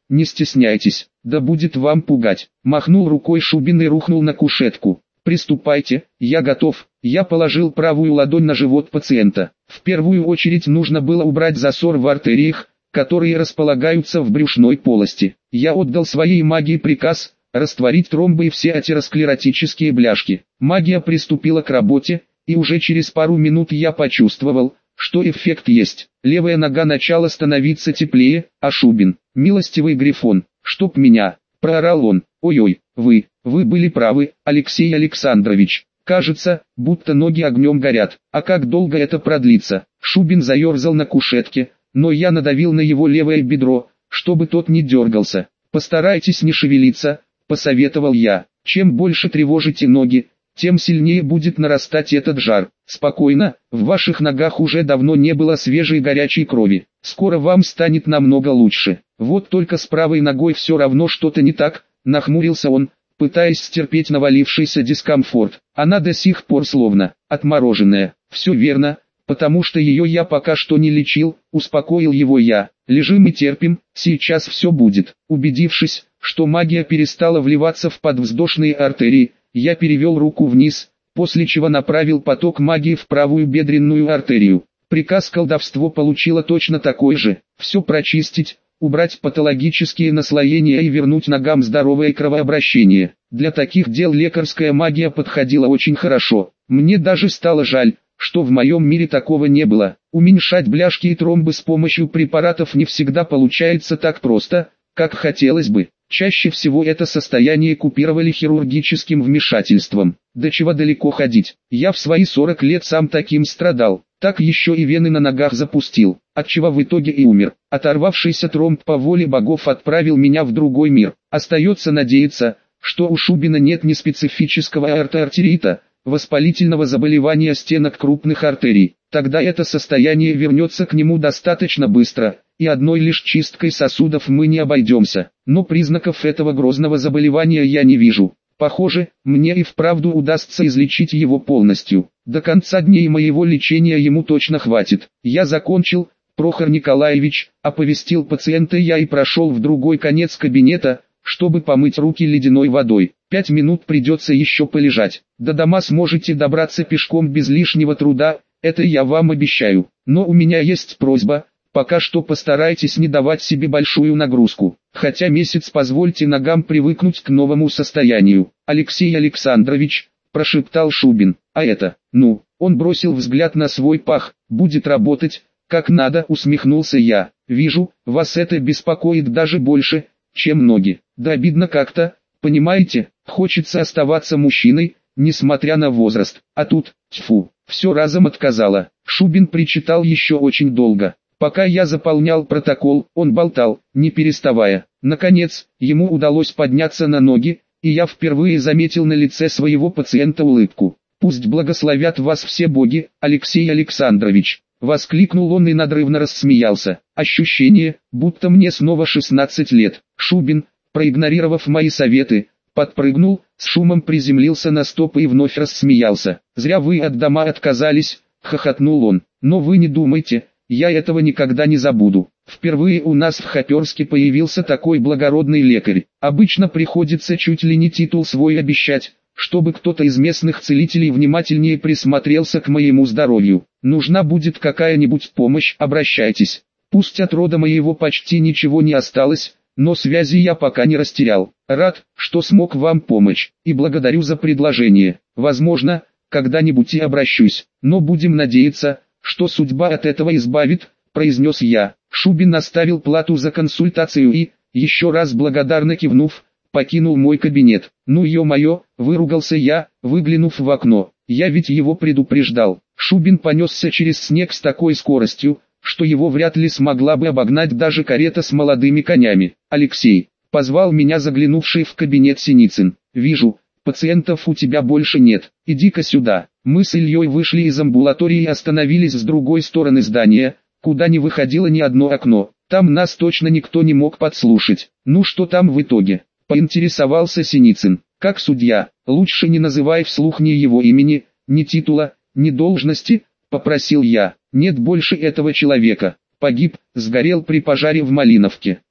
не стесняйтесь, да будет вам пугать. Махнул рукой Шубин и рухнул на кушетку. Приступайте, я готов. Я положил правую ладонь на живот пациента. В первую очередь нужно было убрать засор в артериях, которые располагаются в брюшной полости. Я отдал своей магии приказ растворить тромбы и все атеросклеротические бляшки. Магия приступила к работе, и уже через пару минут я почувствовал, что эффект есть. Левая нога начала становиться теплее, а Шубин, милостивый Грифон, чтоб меня, проорал он. Ой-ой, вы, вы были правы, Алексей Александрович. Кажется, будто ноги огнем горят. А как долго это продлится? Шубин заерзал на кушетке, но я надавил на его левое бедро, чтобы тот не дергался. Постарайтесь не шевелиться, посоветовал я. Чем больше тревожите ноги, тем сильнее будет нарастать этот жар. Спокойно, в ваших ногах уже давно не было свежей горячей крови. Скоро вам станет намного лучше. Вот только с правой ногой все равно что-то не так, нахмурился он, пытаясь стерпеть навалившийся дискомфорт. Она до сих пор словно отмороженная. Все верно, потому что ее я пока что не лечил, успокоил его я. Лежим и терпим, сейчас все будет. Убедившись, что магия перестала вливаться в подвздошные артерии, я перевел руку вниз, после чего направил поток магии в правую бедренную артерию. Приказ колдовство получило точно такой же. Все прочистить, убрать патологические наслоения и вернуть ногам здоровое кровообращение. Для таких дел лекарская магия подходила очень хорошо. Мне даже стало жаль, что в моем мире такого не было. Уменьшать бляшки и тромбы с помощью препаратов не всегда получается так просто, как хотелось бы. Чаще всего это состояние купировали хирургическим вмешательством. До чего далеко ходить? Я в свои сорок лет сам таким страдал. Так еще и вены на ногах запустил, отчего в итоге и умер. Оторвавшийся тромб по воле богов отправил меня в другой мир. Остается надеяться, что у Шубина нет ни специфического аортоартерита, воспалительного заболевания стенок крупных артерий. Тогда это состояние вернется к нему достаточно быстро, и одной лишь чисткой сосудов мы не обойдемся. Но признаков этого грозного заболевания я не вижу. Похоже, мне и вправду удастся излечить его полностью. До конца дней моего лечения ему точно хватит. Я закончил, Прохор Николаевич, оповестил пациента я и прошел в другой конец кабинета, чтобы помыть руки ледяной водой. Пять минут придется еще полежать. До дома сможете добраться пешком без лишнего труда, это я вам обещаю. Но у меня есть просьба, пока что постарайтесь не давать себе большую нагрузку. Хотя месяц позвольте ногам привыкнуть к новому состоянию. Алексей Александрович, прошептал Шубин, а это, ну, он бросил взгляд на свой пах, будет работать, как надо, усмехнулся я. Вижу, вас это беспокоит даже больше, чем ноги. Да обидно как-то, понимаете, хочется оставаться мужчиной, несмотря на возраст. А тут, тьфу, все разом отказало. Шубин причитал еще очень долго. Пока я заполнял протокол, он болтал, не переставая. Наконец, ему удалось подняться на ноги, и я впервые заметил на лице своего пациента улыбку. «Пусть благословят вас все боги, Алексей Александрович!» Воскликнул он и надрывно рассмеялся. Ощущение, будто мне снова шестнадцать лет. Шубин, проигнорировав мои советы, подпрыгнул, с шумом приземлился на стопы и вновь рассмеялся. «Зря вы от дома отказались», — хохотнул он. «Но вы не думайте, я этого никогда не забуду. Впервые у нас в Хоперске появился такой благородный лекарь. Обычно приходится чуть ли не титул свой обещать, чтобы кто-то из местных целителей внимательнее присмотрелся к моему здоровью. Нужна будет какая-нибудь помощь, обращайтесь. Пусть от рода моего почти ничего не осталось, но связи я пока не растерял. Рад, что смог вам помочь, и благодарю за предложение. Возможно, когда-нибудь и обращусь, но будем надеяться, что судьба от этого избавит», — произнес я. Шубин оставил плату за консультацию и, еще раз благодарно кивнув, покинул мой кабинет. «Ну ё-моё», — выругался я, выглянув в окно. Я ведь его предупреждал. Шубин понесся через снег с такой скоростью, что его вряд ли смогла бы обогнать даже карета с молодыми конями. «Алексей», — позвал меня заглянувший в кабинет Синицын. «Вижу, пациентов у тебя больше нет. Иди-ка сюда». Мы с Ильей вышли из амбулатории и остановились с другой стороны здания, куда не выходило ни одно окно. Там нас точно никто не мог подслушать. «Ну что там в итоге?» — поинтересовался Синицын. «Как судья, лучше не называй вслух ни его имени, ни титула, ни должности», — попросил я. «Нет больше этого человека. Погиб, сгорел при пожаре в Малиновке».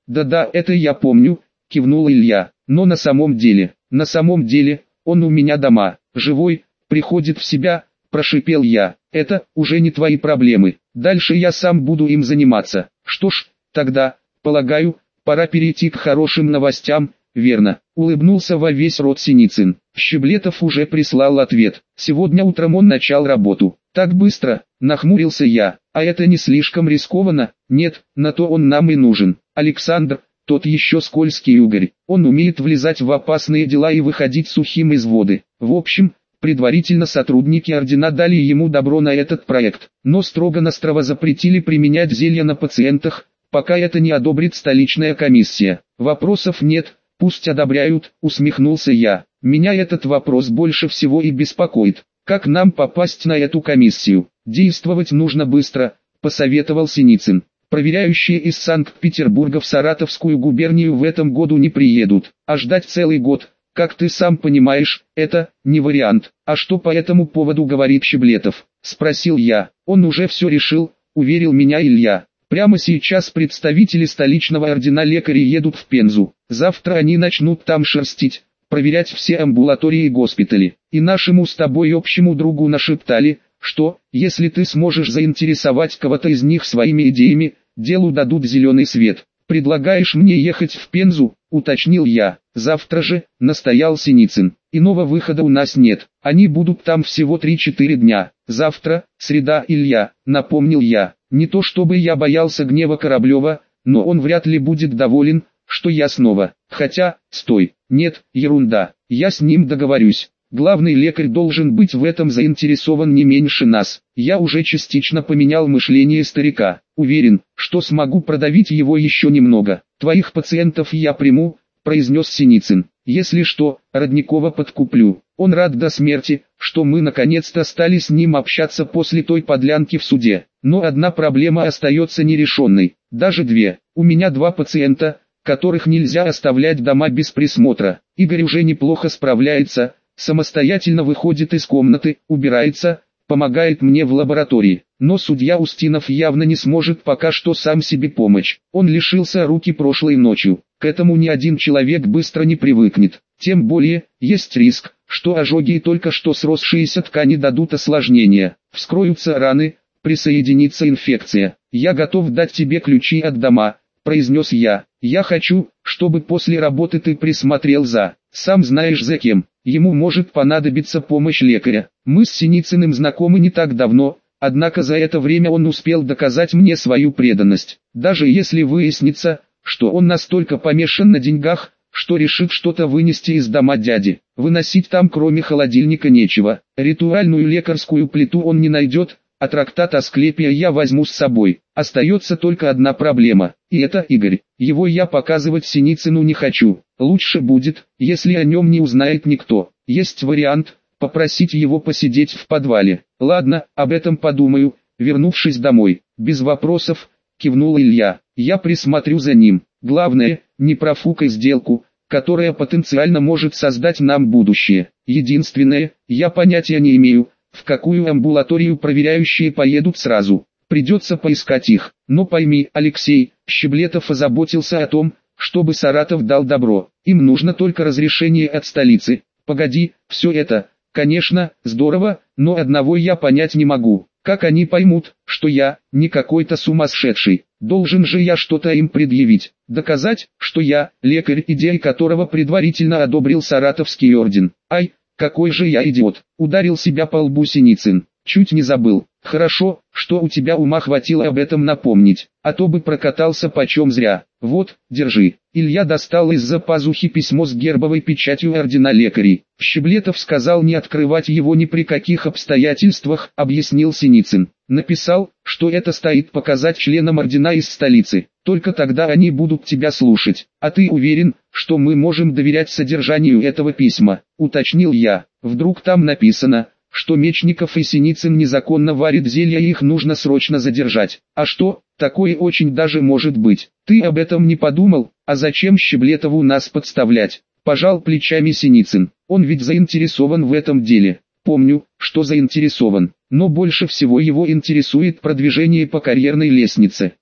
Да-да, это я помню, кивнул Илья. Но на самом деле, на самом деле, он у меня дома, живой, приходит в себя, прошипел я. Это уже не твои проблемы. Дальше я сам буду им заниматься. Что ж, тогда, полагаю, пора перейти к хорошим новостям, верно? Улыбнулся во весь рот Синицын. Щеблетов уже прислал ответ. Сегодня утром он начал работу. Так быстро, нахмурился я. А это не слишком рискованно? Нет, на то он нам и нужен. Александр, тот еще скользкий угорь. Он умеет влезать в опасные дела и выходить сухим из воды. В общем, предварительно сотрудники ордена дали ему добро на этот проект, но строго-настрого запретили применять зелья на пациентах, пока это не одобрит столичная комиссия. Вопросов нет, пусть одобряют, усмехнулся я. Меня этот вопрос больше всего и беспокоит. Как нам попасть на эту комиссию? Действовать нужно быстро, посоветовал Синицын. Проверяющие из Санкт-Петербурга в Саратовскую губернию в этом году не приедут, а ждать целый год, как ты сам понимаешь, это не вариант. А что по этому поводу говорит Щеблетов? Спросил я. Он уже все решил, уверил меня Илья. Прямо сейчас представители столичного ордена лекарей едут в Пензу. Завтра они начнут там шерстить, проверять все амбулатории и госпитали. И нашему с тобой общему другу нашептали, что, если ты сможешь заинтересовать кого-то из них своими идеями, делу дадут зеленый свет. Предлагаешь мне ехать в Пензу, уточнил я. Завтра же, настоял Синицын. Иного выхода у нас нет. Они будут там всего три-четыре дня. Завтра, среда, Илья, напомнил я. Не то чтобы я боялся гнева Кораблева, но он вряд ли будет доволен, что я снова. Хотя, стой, нет, ерунда, я с ним договорюсь. Главный лекарь должен быть в этом заинтересован не меньше нас. Я уже частично поменял мышление старика. Уверен, что смогу продавить его еще немного. Твоих пациентов я приму, произнес Синицын. Если что, Родникова подкуплю. Он рад до смерти, что мы наконец-то стали с ним общаться после той подлянки в суде. Но одна проблема остается нерешенной. Даже две. У меня два пациента, которых нельзя оставлять дома без присмотра. Игорь уже неплохо справляется, самостоятельно выходит из комнаты, убирается, помогает мне в лаборатории. Но судья Устинов явно не сможет пока что сам себе помочь. Он лишился руки прошлой ночью. К этому ни один человек быстро не привыкнет. Тем более, есть риск, что ожоги и только что сросшиеся ткани дадут осложнения. Вскроются раны, присоединится инфекция. Я готов дать тебе ключи от дома, произнес я. Я хочу, чтобы после работы ты присмотрел за, сам знаешь за кем. Ему может понадобиться помощь лекаря. Мы с Синицыным знакомы не так давно, однако за это время он успел доказать мне свою преданность. Даже если выяснится, что он настолько помешан на деньгах, что решит что-то вынести из дома дяди. Выносить там кроме холодильника нечего. Ритуальную лекарскую плиту он не найдет, а трактат Асклепия я возьму с собой. Остается только одна проблема, и это Игорь. Его я показывать Синицыну не хочу. Лучше будет, если о нем не узнает никто. Есть вариант, попросить его посидеть в подвале. Ладно, об этом подумаю, вернувшись домой. Без вопросов, кивнул Илья. Я присмотрю за ним. Главное, не профукай сделку, которая потенциально может создать нам будущее. Единственное, я понятия не имею, в какую амбулаторию проверяющие поедут сразу. Придется поискать их. Но пойми, Алексей, Щеблетов озаботился о том, чтобы Саратов дал добро. Им нужно только разрешение от столицы. Погоди, все это, конечно, здорово, но одного я понять не могу. Как они поймут, что я, не какой-то сумасшедший? Должен же я что-то им предъявить. Доказать, что я, лекарь, идеи которого предварительно одобрил Саратовский орден. Ай, какой же я идиот. Ударил себя по лбу Синицын. Чуть не забыл. Хорошо, что у тебя ума хватило об этом напомнить, а то бы прокатался почем зря. Вот, держи. Илья достал из-за пазухи письмо с гербовой печатью ордена лекарей. Щеблетов сказал не открывать его ни при каких обстоятельствах, объяснил Синицын. Написал, что это стоит показать членам ордена из столицы. Только тогда они будут тебя слушать. А ты уверен, что мы можем доверять содержанию этого письма? Уточнил я. Вдруг там написано, что Мечников и Синицын незаконно варят зелья и их нужно срочно задержать. А что, такое очень даже может быть. Ты об этом не подумал, а зачем Щеблетову нас подставлять? Пожал плечами Синицын. Он ведь заинтересован в этом деле. Помню, что заинтересован, но больше всего его интересует продвижение по карьерной лестнице.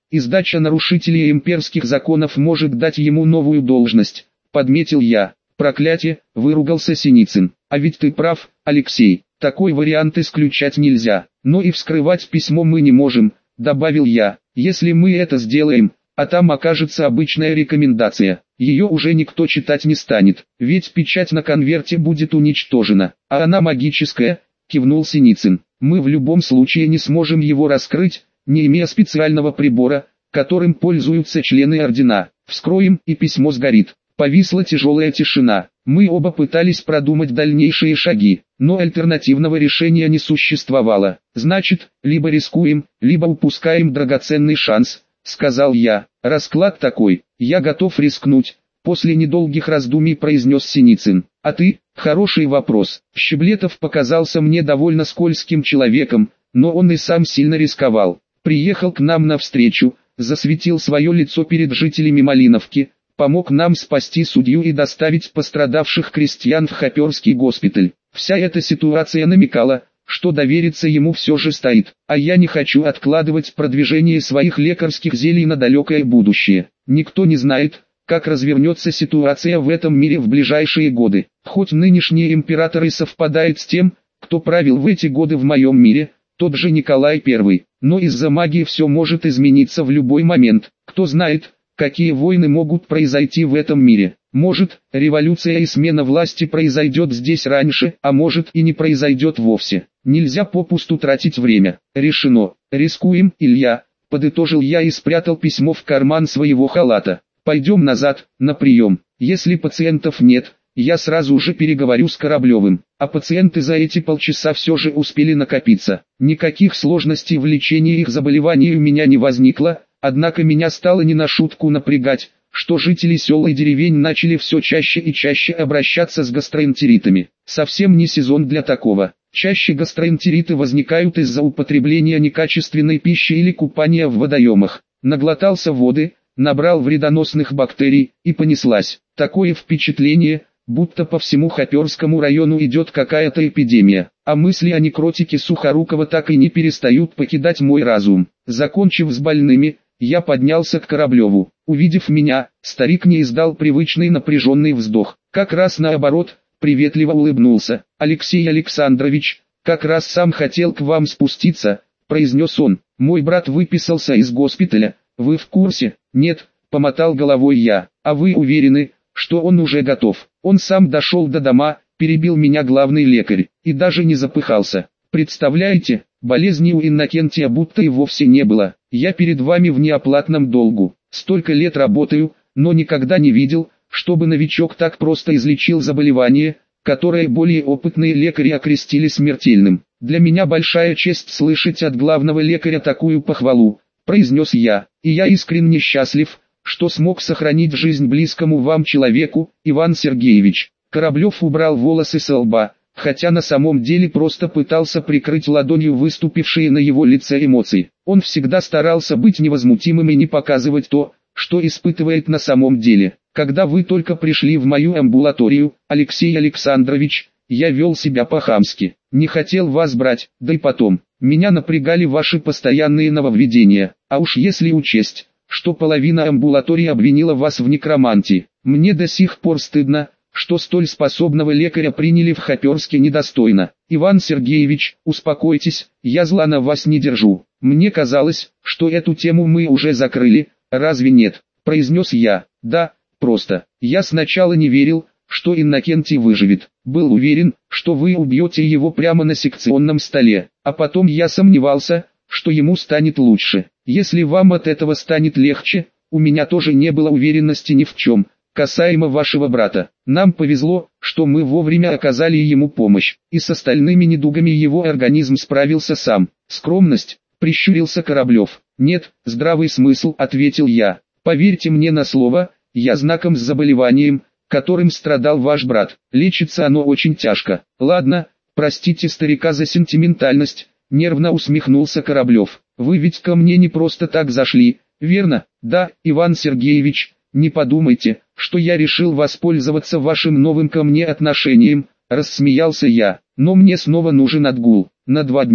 и сдача нарушителей имперских законов может дать ему новую должность, подметил я. Проклятие, выругался Синицын. А ведь ты прав, Алексей, такой вариант исключать нельзя, но и вскрывать письмо мы не можем, добавил я. Если мы это сделаем, а там окажется обычная рекомендация, ее уже никто читать не станет, ведь печать на конверте будет уничтожена, а она магическая, кивнул Синицын. Мы в любом случае не сможем его раскрыть, не имея специального прибора, которым пользуются члены ордена. Вскроем, и письмо сгорит. Повисла тяжелая тишина. Мы оба пытались продумать дальнейшие шаги, но альтернативного решения не существовало. Значит, либо рискуем, либо упускаем драгоценный шанс, сказал я. Расклад такой, я готов рискнуть, после недолгих раздумий произнес Синицын. А ты? Хороший вопрос. Щеблетов показался мне довольно скользким человеком, но он и сам сильно рисковал. Приехал к нам навстречу, засветил свое лицо перед жителями Малиновки, помог нам спасти судью и доставить пострадавших крестьян в Хоперский госпиталь. Вся эта ситуация намекала, что довериться ему все же стоит, а я не хочу откладывать продвижение своих лекарских зелий на далекое будущее. Никто не знает, как развернется ситуация в этом мире в ближайшие годы. Хоть нынешний император и совпадает с тем, кто правил в эти годы в моем мире, тот же Николай Первый, но из-за магии все может измениться в любой момент. Кто знает, какие войны могут произойти в этом мире. Может, революция и смена власти произойдет здесь раньше, а может и не произойдет вовсе. Нельзя попусту тратить время. Решено. Рискуем, Илья, подытожил я и спрятал письмо в карман своего халата. Пойдем назад, на прием. Если пациентов нет, я сразу же переговорю с Кораблевым. А пациенты за эти полчаса все же успели накопиться. Никаких сложностей в лечении их заболеваний у меня не возникло. Однако меня стало не на шутку напрягать, что жители сел и деревень начали все чаще и чаще обращаться с гастроэнтеритами. Совсем не сезон для такого. Чаще гастроэнтериты возникают из-за употребления некачественной пищи или купания в водоемах. Наглотался воды, набрал вредоносных бактерий, и понеслась. Такое впечатление, будто по всему Хоперскому району идет какая-то эпидемия, а мысли о некротике Сухорукова так и не перестают покидать мой разум. Закончив с больными, я поднялся к Кораблеву. Увидев меня, старик не издал привычный напряженный вздох. Как раз наоборот, приветливо улыбнулся. «Алексей Александрович, как раз сам хотел к вам спуститься», — произнес он. «Мой брат выписался из госпиталя, вы в курсе?» «Нет», — помотал головой я. «А вы уверены, что он уже готов?» «Он сам дошел до дома», — перебил меня главный лекарь, и даже не запыхался. «Представляете, болезни у Иннокентия будто и вовсе не было. Я перед вами в неоплатном долгу. Столько лет работаю, но никогда не видел, чтобы новичок так просто излечил заболевание, которое более опытные лекари окрестили смертельным. Для меня большая честь слышать от главного лекаря такую похвалу», — произнес я. «И я искренне счастлив, что смог сохранить жизнь близкому вам человеку, Иван Сергеевич». Кораблев убрал волосы со лба, хотя на самом деле просто пытался прикрыть ладонью выступившие на его лице эмоции. Он всегда старался быть невозмутимым и не показывать то, что испытывает на самом деле. «Когда вы только пришли в мою амбулаторию, Алексей Александрович, я вел себя по-хамски. Не хотел вас брать, да и потом, меня напрягали ваши постоянные нововведения. А уж если учесть, что половина амбулатории обвинила вас в некромантии, мне до сих пор стыдно, что столь способного лекаря приняли в Хоперске недостойно. Иван Сергеевич, успокойтесь, я зла на вас не держу. Мне казалось, что эту тему мы уже закрыли, разве нет?» – произнес я. «Да, просто. Я сначала не верил, что Иннокентий выживет. Был уверен, что вы убьете его прямо на секционном столе. А потом я сомневался, что ему станет лучше. Если вам от этого станет легче, у меня тоже не было уверенности ни в чем. Касаемо вашего брата, нам повезло, что мы вовремя оказали ему помощь, и с остальными недугами его организм справился сам. Скромность», — прищурился Кораблев. «Нет, здравый смысл», — ответил я. «Поверьте мне на слово, я знаком с заболеванием, которым страдал ваш брат. Лечится оно очень тяжко». «Ладно, простите старика за сентиментальность», — нервно усмехнулся Кораблев. «Вы ведь ко мне не просто так зашли, верно?» «Да, Иван Сергеевич, не подумайте, что я решил воспользоваться вашим новым ко мне отношением», — рассмеялся я. «Но мне снова нужен отгул. На два дня.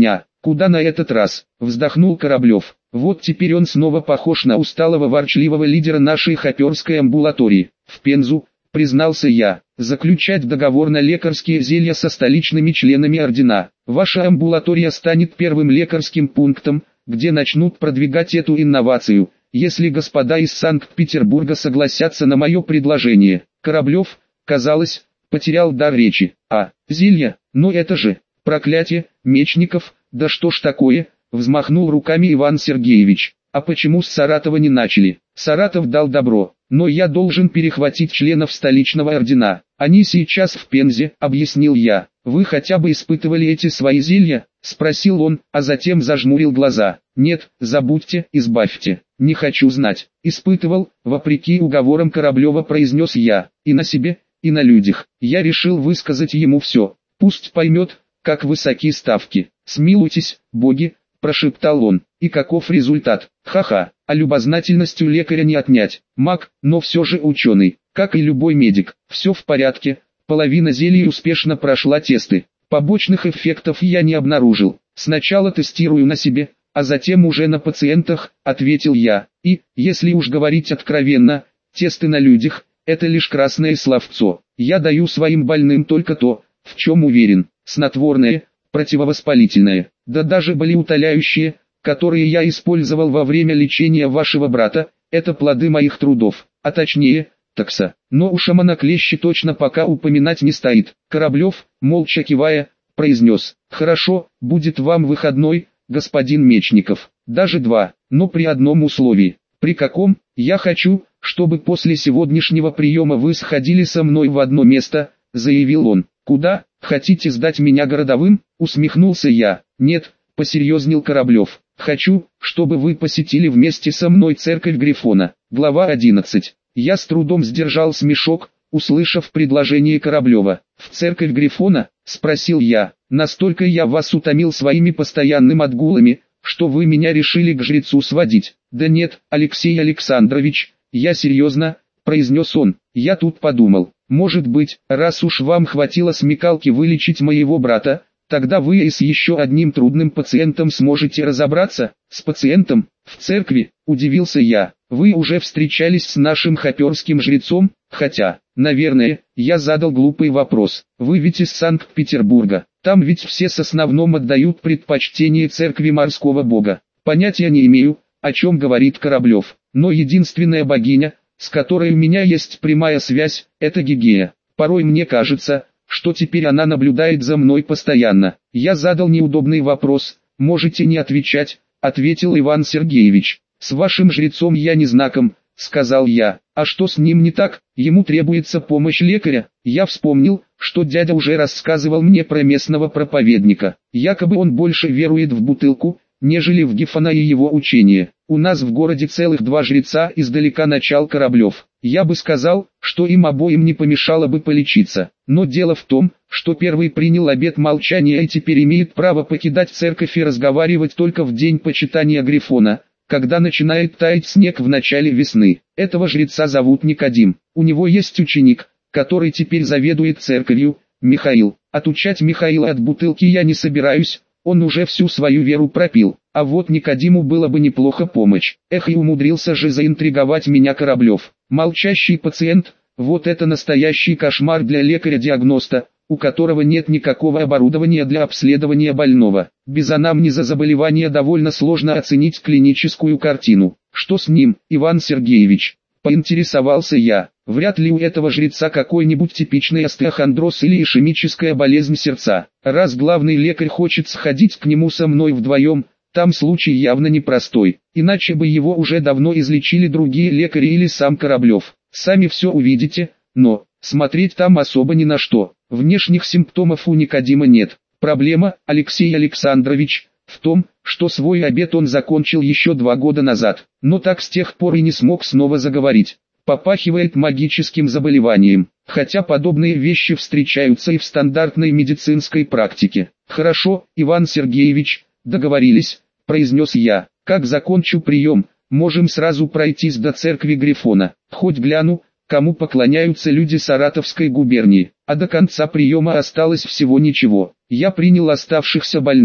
Куда на этот раз? Вздохнул Кораблев. Вот теперь он снова похож на усталого ворчливого лидера нашей хоперской амбулатории. В Пензу, признался я, заключать договор на лекарские зелья со столичными членами ордена. Ваша амбулатория станет первым лекарским пунктом, где начнут продвигать эту инновацию, если господа из Санкт-Петербурга согласятся на мое предложение. Кораблев, казалось, потерял дар речи. А, зелья, ну это же, проклятие, Мечников, да что ж такое, взмахнул руками Иван Сергеевич. А почему с Саратова не начали? Саратов дал добро, но я должен перехватить членов столичного ордена. Они сейчас в Пензе, объяснил я. Вы хотя бы испытывали эти свои зелья? Спросил он, а затем зажмурил глаза. Нет, забудьте, избавьте, не хочу знать. Испытывал, вопреки уговорам Кораблева, произнес я, и на себе, и на людях. Я решил высказать ему все, пусть поймет, как высоки ставки. Смилуйтесь, боги, прошептал он. И каков результат? Ха-ха, а любознательностью лекаря не отнять. Маг, но все же ученый, как и любой медик. Все в порядке, половина зелий успешно прошла тесты. Побочных эффектов я не обнаружил. Сначала тестирую на себе, а затем уже на пациентах, ответил я. И, если уж говорить откровенно, тесты на людях – это лишь красное словцо. Я даю своим больным только то, в чем уверен. Снотворное, противовоспалительное, да даже болеутоляющие, которые я использовал во время лечения вашего брата, это плоды моих трудов, а точнее, такса. Но у шамана клещи точно пока упоминать не стоит. Кораблев, молча кивая, произнес: «Хорошо, будет вам выходной, господин Мечников, даже два, но при одном условии». «При каком? Я хочу, чтобы после сегодняшнего приема вы сходили со мной в одно место», заявил он. «Куда? Хотите сдать меня городовым?» Усмехнулся я. «Нет», посерьезнел Кораблев. «Хочу, чтобы вы посетили вместе со мной церковь Грифона». Глава одиннадцать. Я с трудом сдержал смешок, услышав предложение Кораблева. «В церковь Грифона?» – спросил я. «Настолько я вас утомил своими постоянными отгулами, что вы меня решили к жрецу сводить». «Да нет, Алексей Александрович, я серьезно», – произнес он. «Я тут подумал, может быть, раз уж вам хватило смекалки вылечить моего брата, тогда вы и с еще одним трудным пациентом сможете разобраться». «С пациентом? В церкви?» – удивился я. «Вы уже встречались с нашим хоперским жрецом? Хотя, наверное, я задал глупый вопрос. Вы ведь из Санкт-Петербурга. Там ведь все с основном отдают предпочтение церкви морского бога». «Понятия не имею, о чем говорит Кораблев. Но единственная богиня, с которой у меня есть прямая связь, это Гигея. Порой мне кажется, что теперь она наблюдает за мной постоянно». Я задал неудобный вопрос. «Можете не отвечать», — ответил Иван Сергеевич. «С вашим жрецом я не знаком», — сказал я. «А что с ним не так? Ему требуется помощь лекаря». Я вспомнил, что дядя уже рассказывал мне про местного проповедника. Якобы он больше верует в бутылку, нежели в Гифона и его учение. «У нас в городе целых два жреца», — издалека начал Кораблев. «Я бы сказал, что им обоим не помешало бы полечиться. Но дело в том, что первый принял обет молчания и теперь имеет право покидать церковь и разговаривать только в день почитания Грифона, когда начинает таять снег в начале весны. Этого жреца зовут Никодим. У него есть ученик, который теперь заведует церковью, Михаил. Отучать Михаила от бутылки я не собираюсь, он уже всю свою веру пропил. А вот Никодиму было бы неплохо помочь». Эх, и умудрился же заинтриговать меня Кораблев. Молчащий пациент, вот это настоящий кошмар для лекаря-диагноста, у которого нет никакого оборудования для обследования больного. Без анамнеза заболевания довольно сложно оценить клиническую картину. «Что с ним, Иван Сергеевич?» – поинтересовался я. «Вряд ли у этого жреца какой-нибудь типичный остеохондроз или ишемическая болезнь сердца. Раз главный лекарь хочет сходить к нему со мной вдвоем, там случай явно непростой, иначе бы его уже давно излечили другие лекари или сам Кораблев. Сами все увидите, но смотреть там особо ни на что. Внешних симптомов у Никодима нет. Проблема, Алексей Александрович, в том, что свой обет он закончил еще два года назад, но так с тех пор и не смог снова заговорить. Попахивает магическим заболеванием, хотя подобные вещи встречаются и в стандартной медицинской практике». «Хорошо, Иван Сергеевич, договорились», — произнес я. «Как закончу прием, можем сразу пройтись до церкви Грифона. Хоть гляну, кому поклоняются люди Саратовской губернии». А до конца приема осталось всего ничего. Я принял оставшихся больных,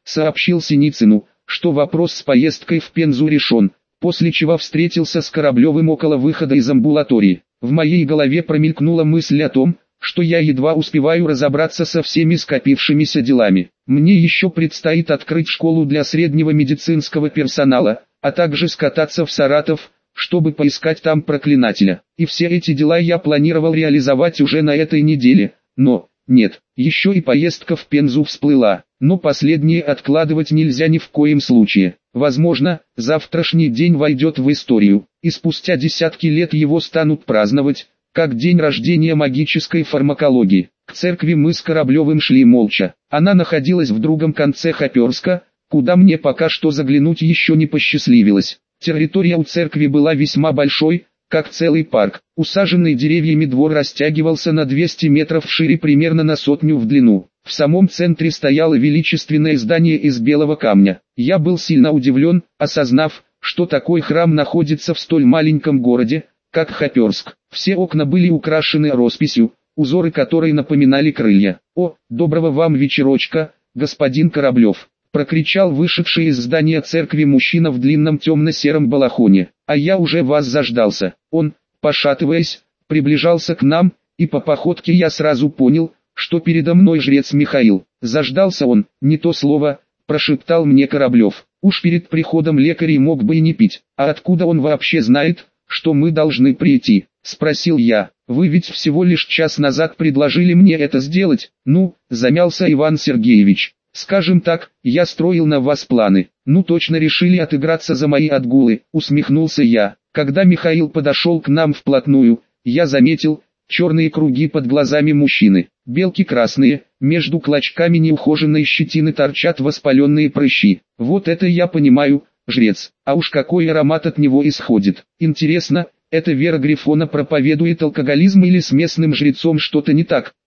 сообщил Синицыну, что вопрос с поездкой в Пензу решен, после чего встретился с Кораблевым около выхода из амбулатории. В моей голове промелькнула мысль о том, что я едва успеваю разобраться со всеми скопившимися делами. Мне еще предстоит открыть школу для среднего медицинского персонала, а также скататься в Саратов, чтобы поискать там проклинателя. И все эти дела я планировал реализовать уже на этой неделе, но, нет, еще и поездка в Пензу всплыла, но последнее откладывать нельзя ни в коем случае. Возможно, завтрашний день войдет в историю, и спустя десятки лет его станут праздновать, как день рождения магической фармакологии. К церкви мы с Кораблевым шли молча. Она находилась в другом конце Хоперска, куда мне пока что заглянуть еще не посчастливилось. Территория у церкви была весьма большой, как целый парк. Усаженный деревьями двор растягивался на двести метров вшире, примерно на сотню в длину. В самом центре стояло величественное здание из белого камня. Я был сильно удивлен, осознав, что такой храм находится в столь маленьком городе, как Хоперск. Все окна были украшены росписью, узоры которой напоминали крылья. «О, доброго вам вечерочка, господин Кораблев!» — прокричал вышедший из здания церкви мужчина в длинном темно-сером балахоне. «А я уже вас заждался». Он, пошатываясь, приближался к нам, и по походке я сразу понял, что передо мной жрец Михаил. «Заждался он, не то слово», — прошептал мне Кораблев. «Уж перед приходом лекарей мог бы и не пить. А откуда он вообще знает, что мы должны прийти?» — спросил я. «Вы ведь всего лишь час назад предложили мне это сделать». «Ну», — замялся Иван Сергеевич. «Скажем так, я строил на вас планы». «Ну точно решили отыграться за мои отгулы», — усмехнулся я. Когда Михаил подошел к нам вплотную, я заметил черные круги под глазами мужчины. Белки красные, между клочками неухоженной щетины торчат воспаленные прыщи. «Вот это я понимаю, жрец, а уж какой аромат от него исходит. Интересно, эта Вера Грифона проповедует алкоголизм или с местным жрецом что-то не так?»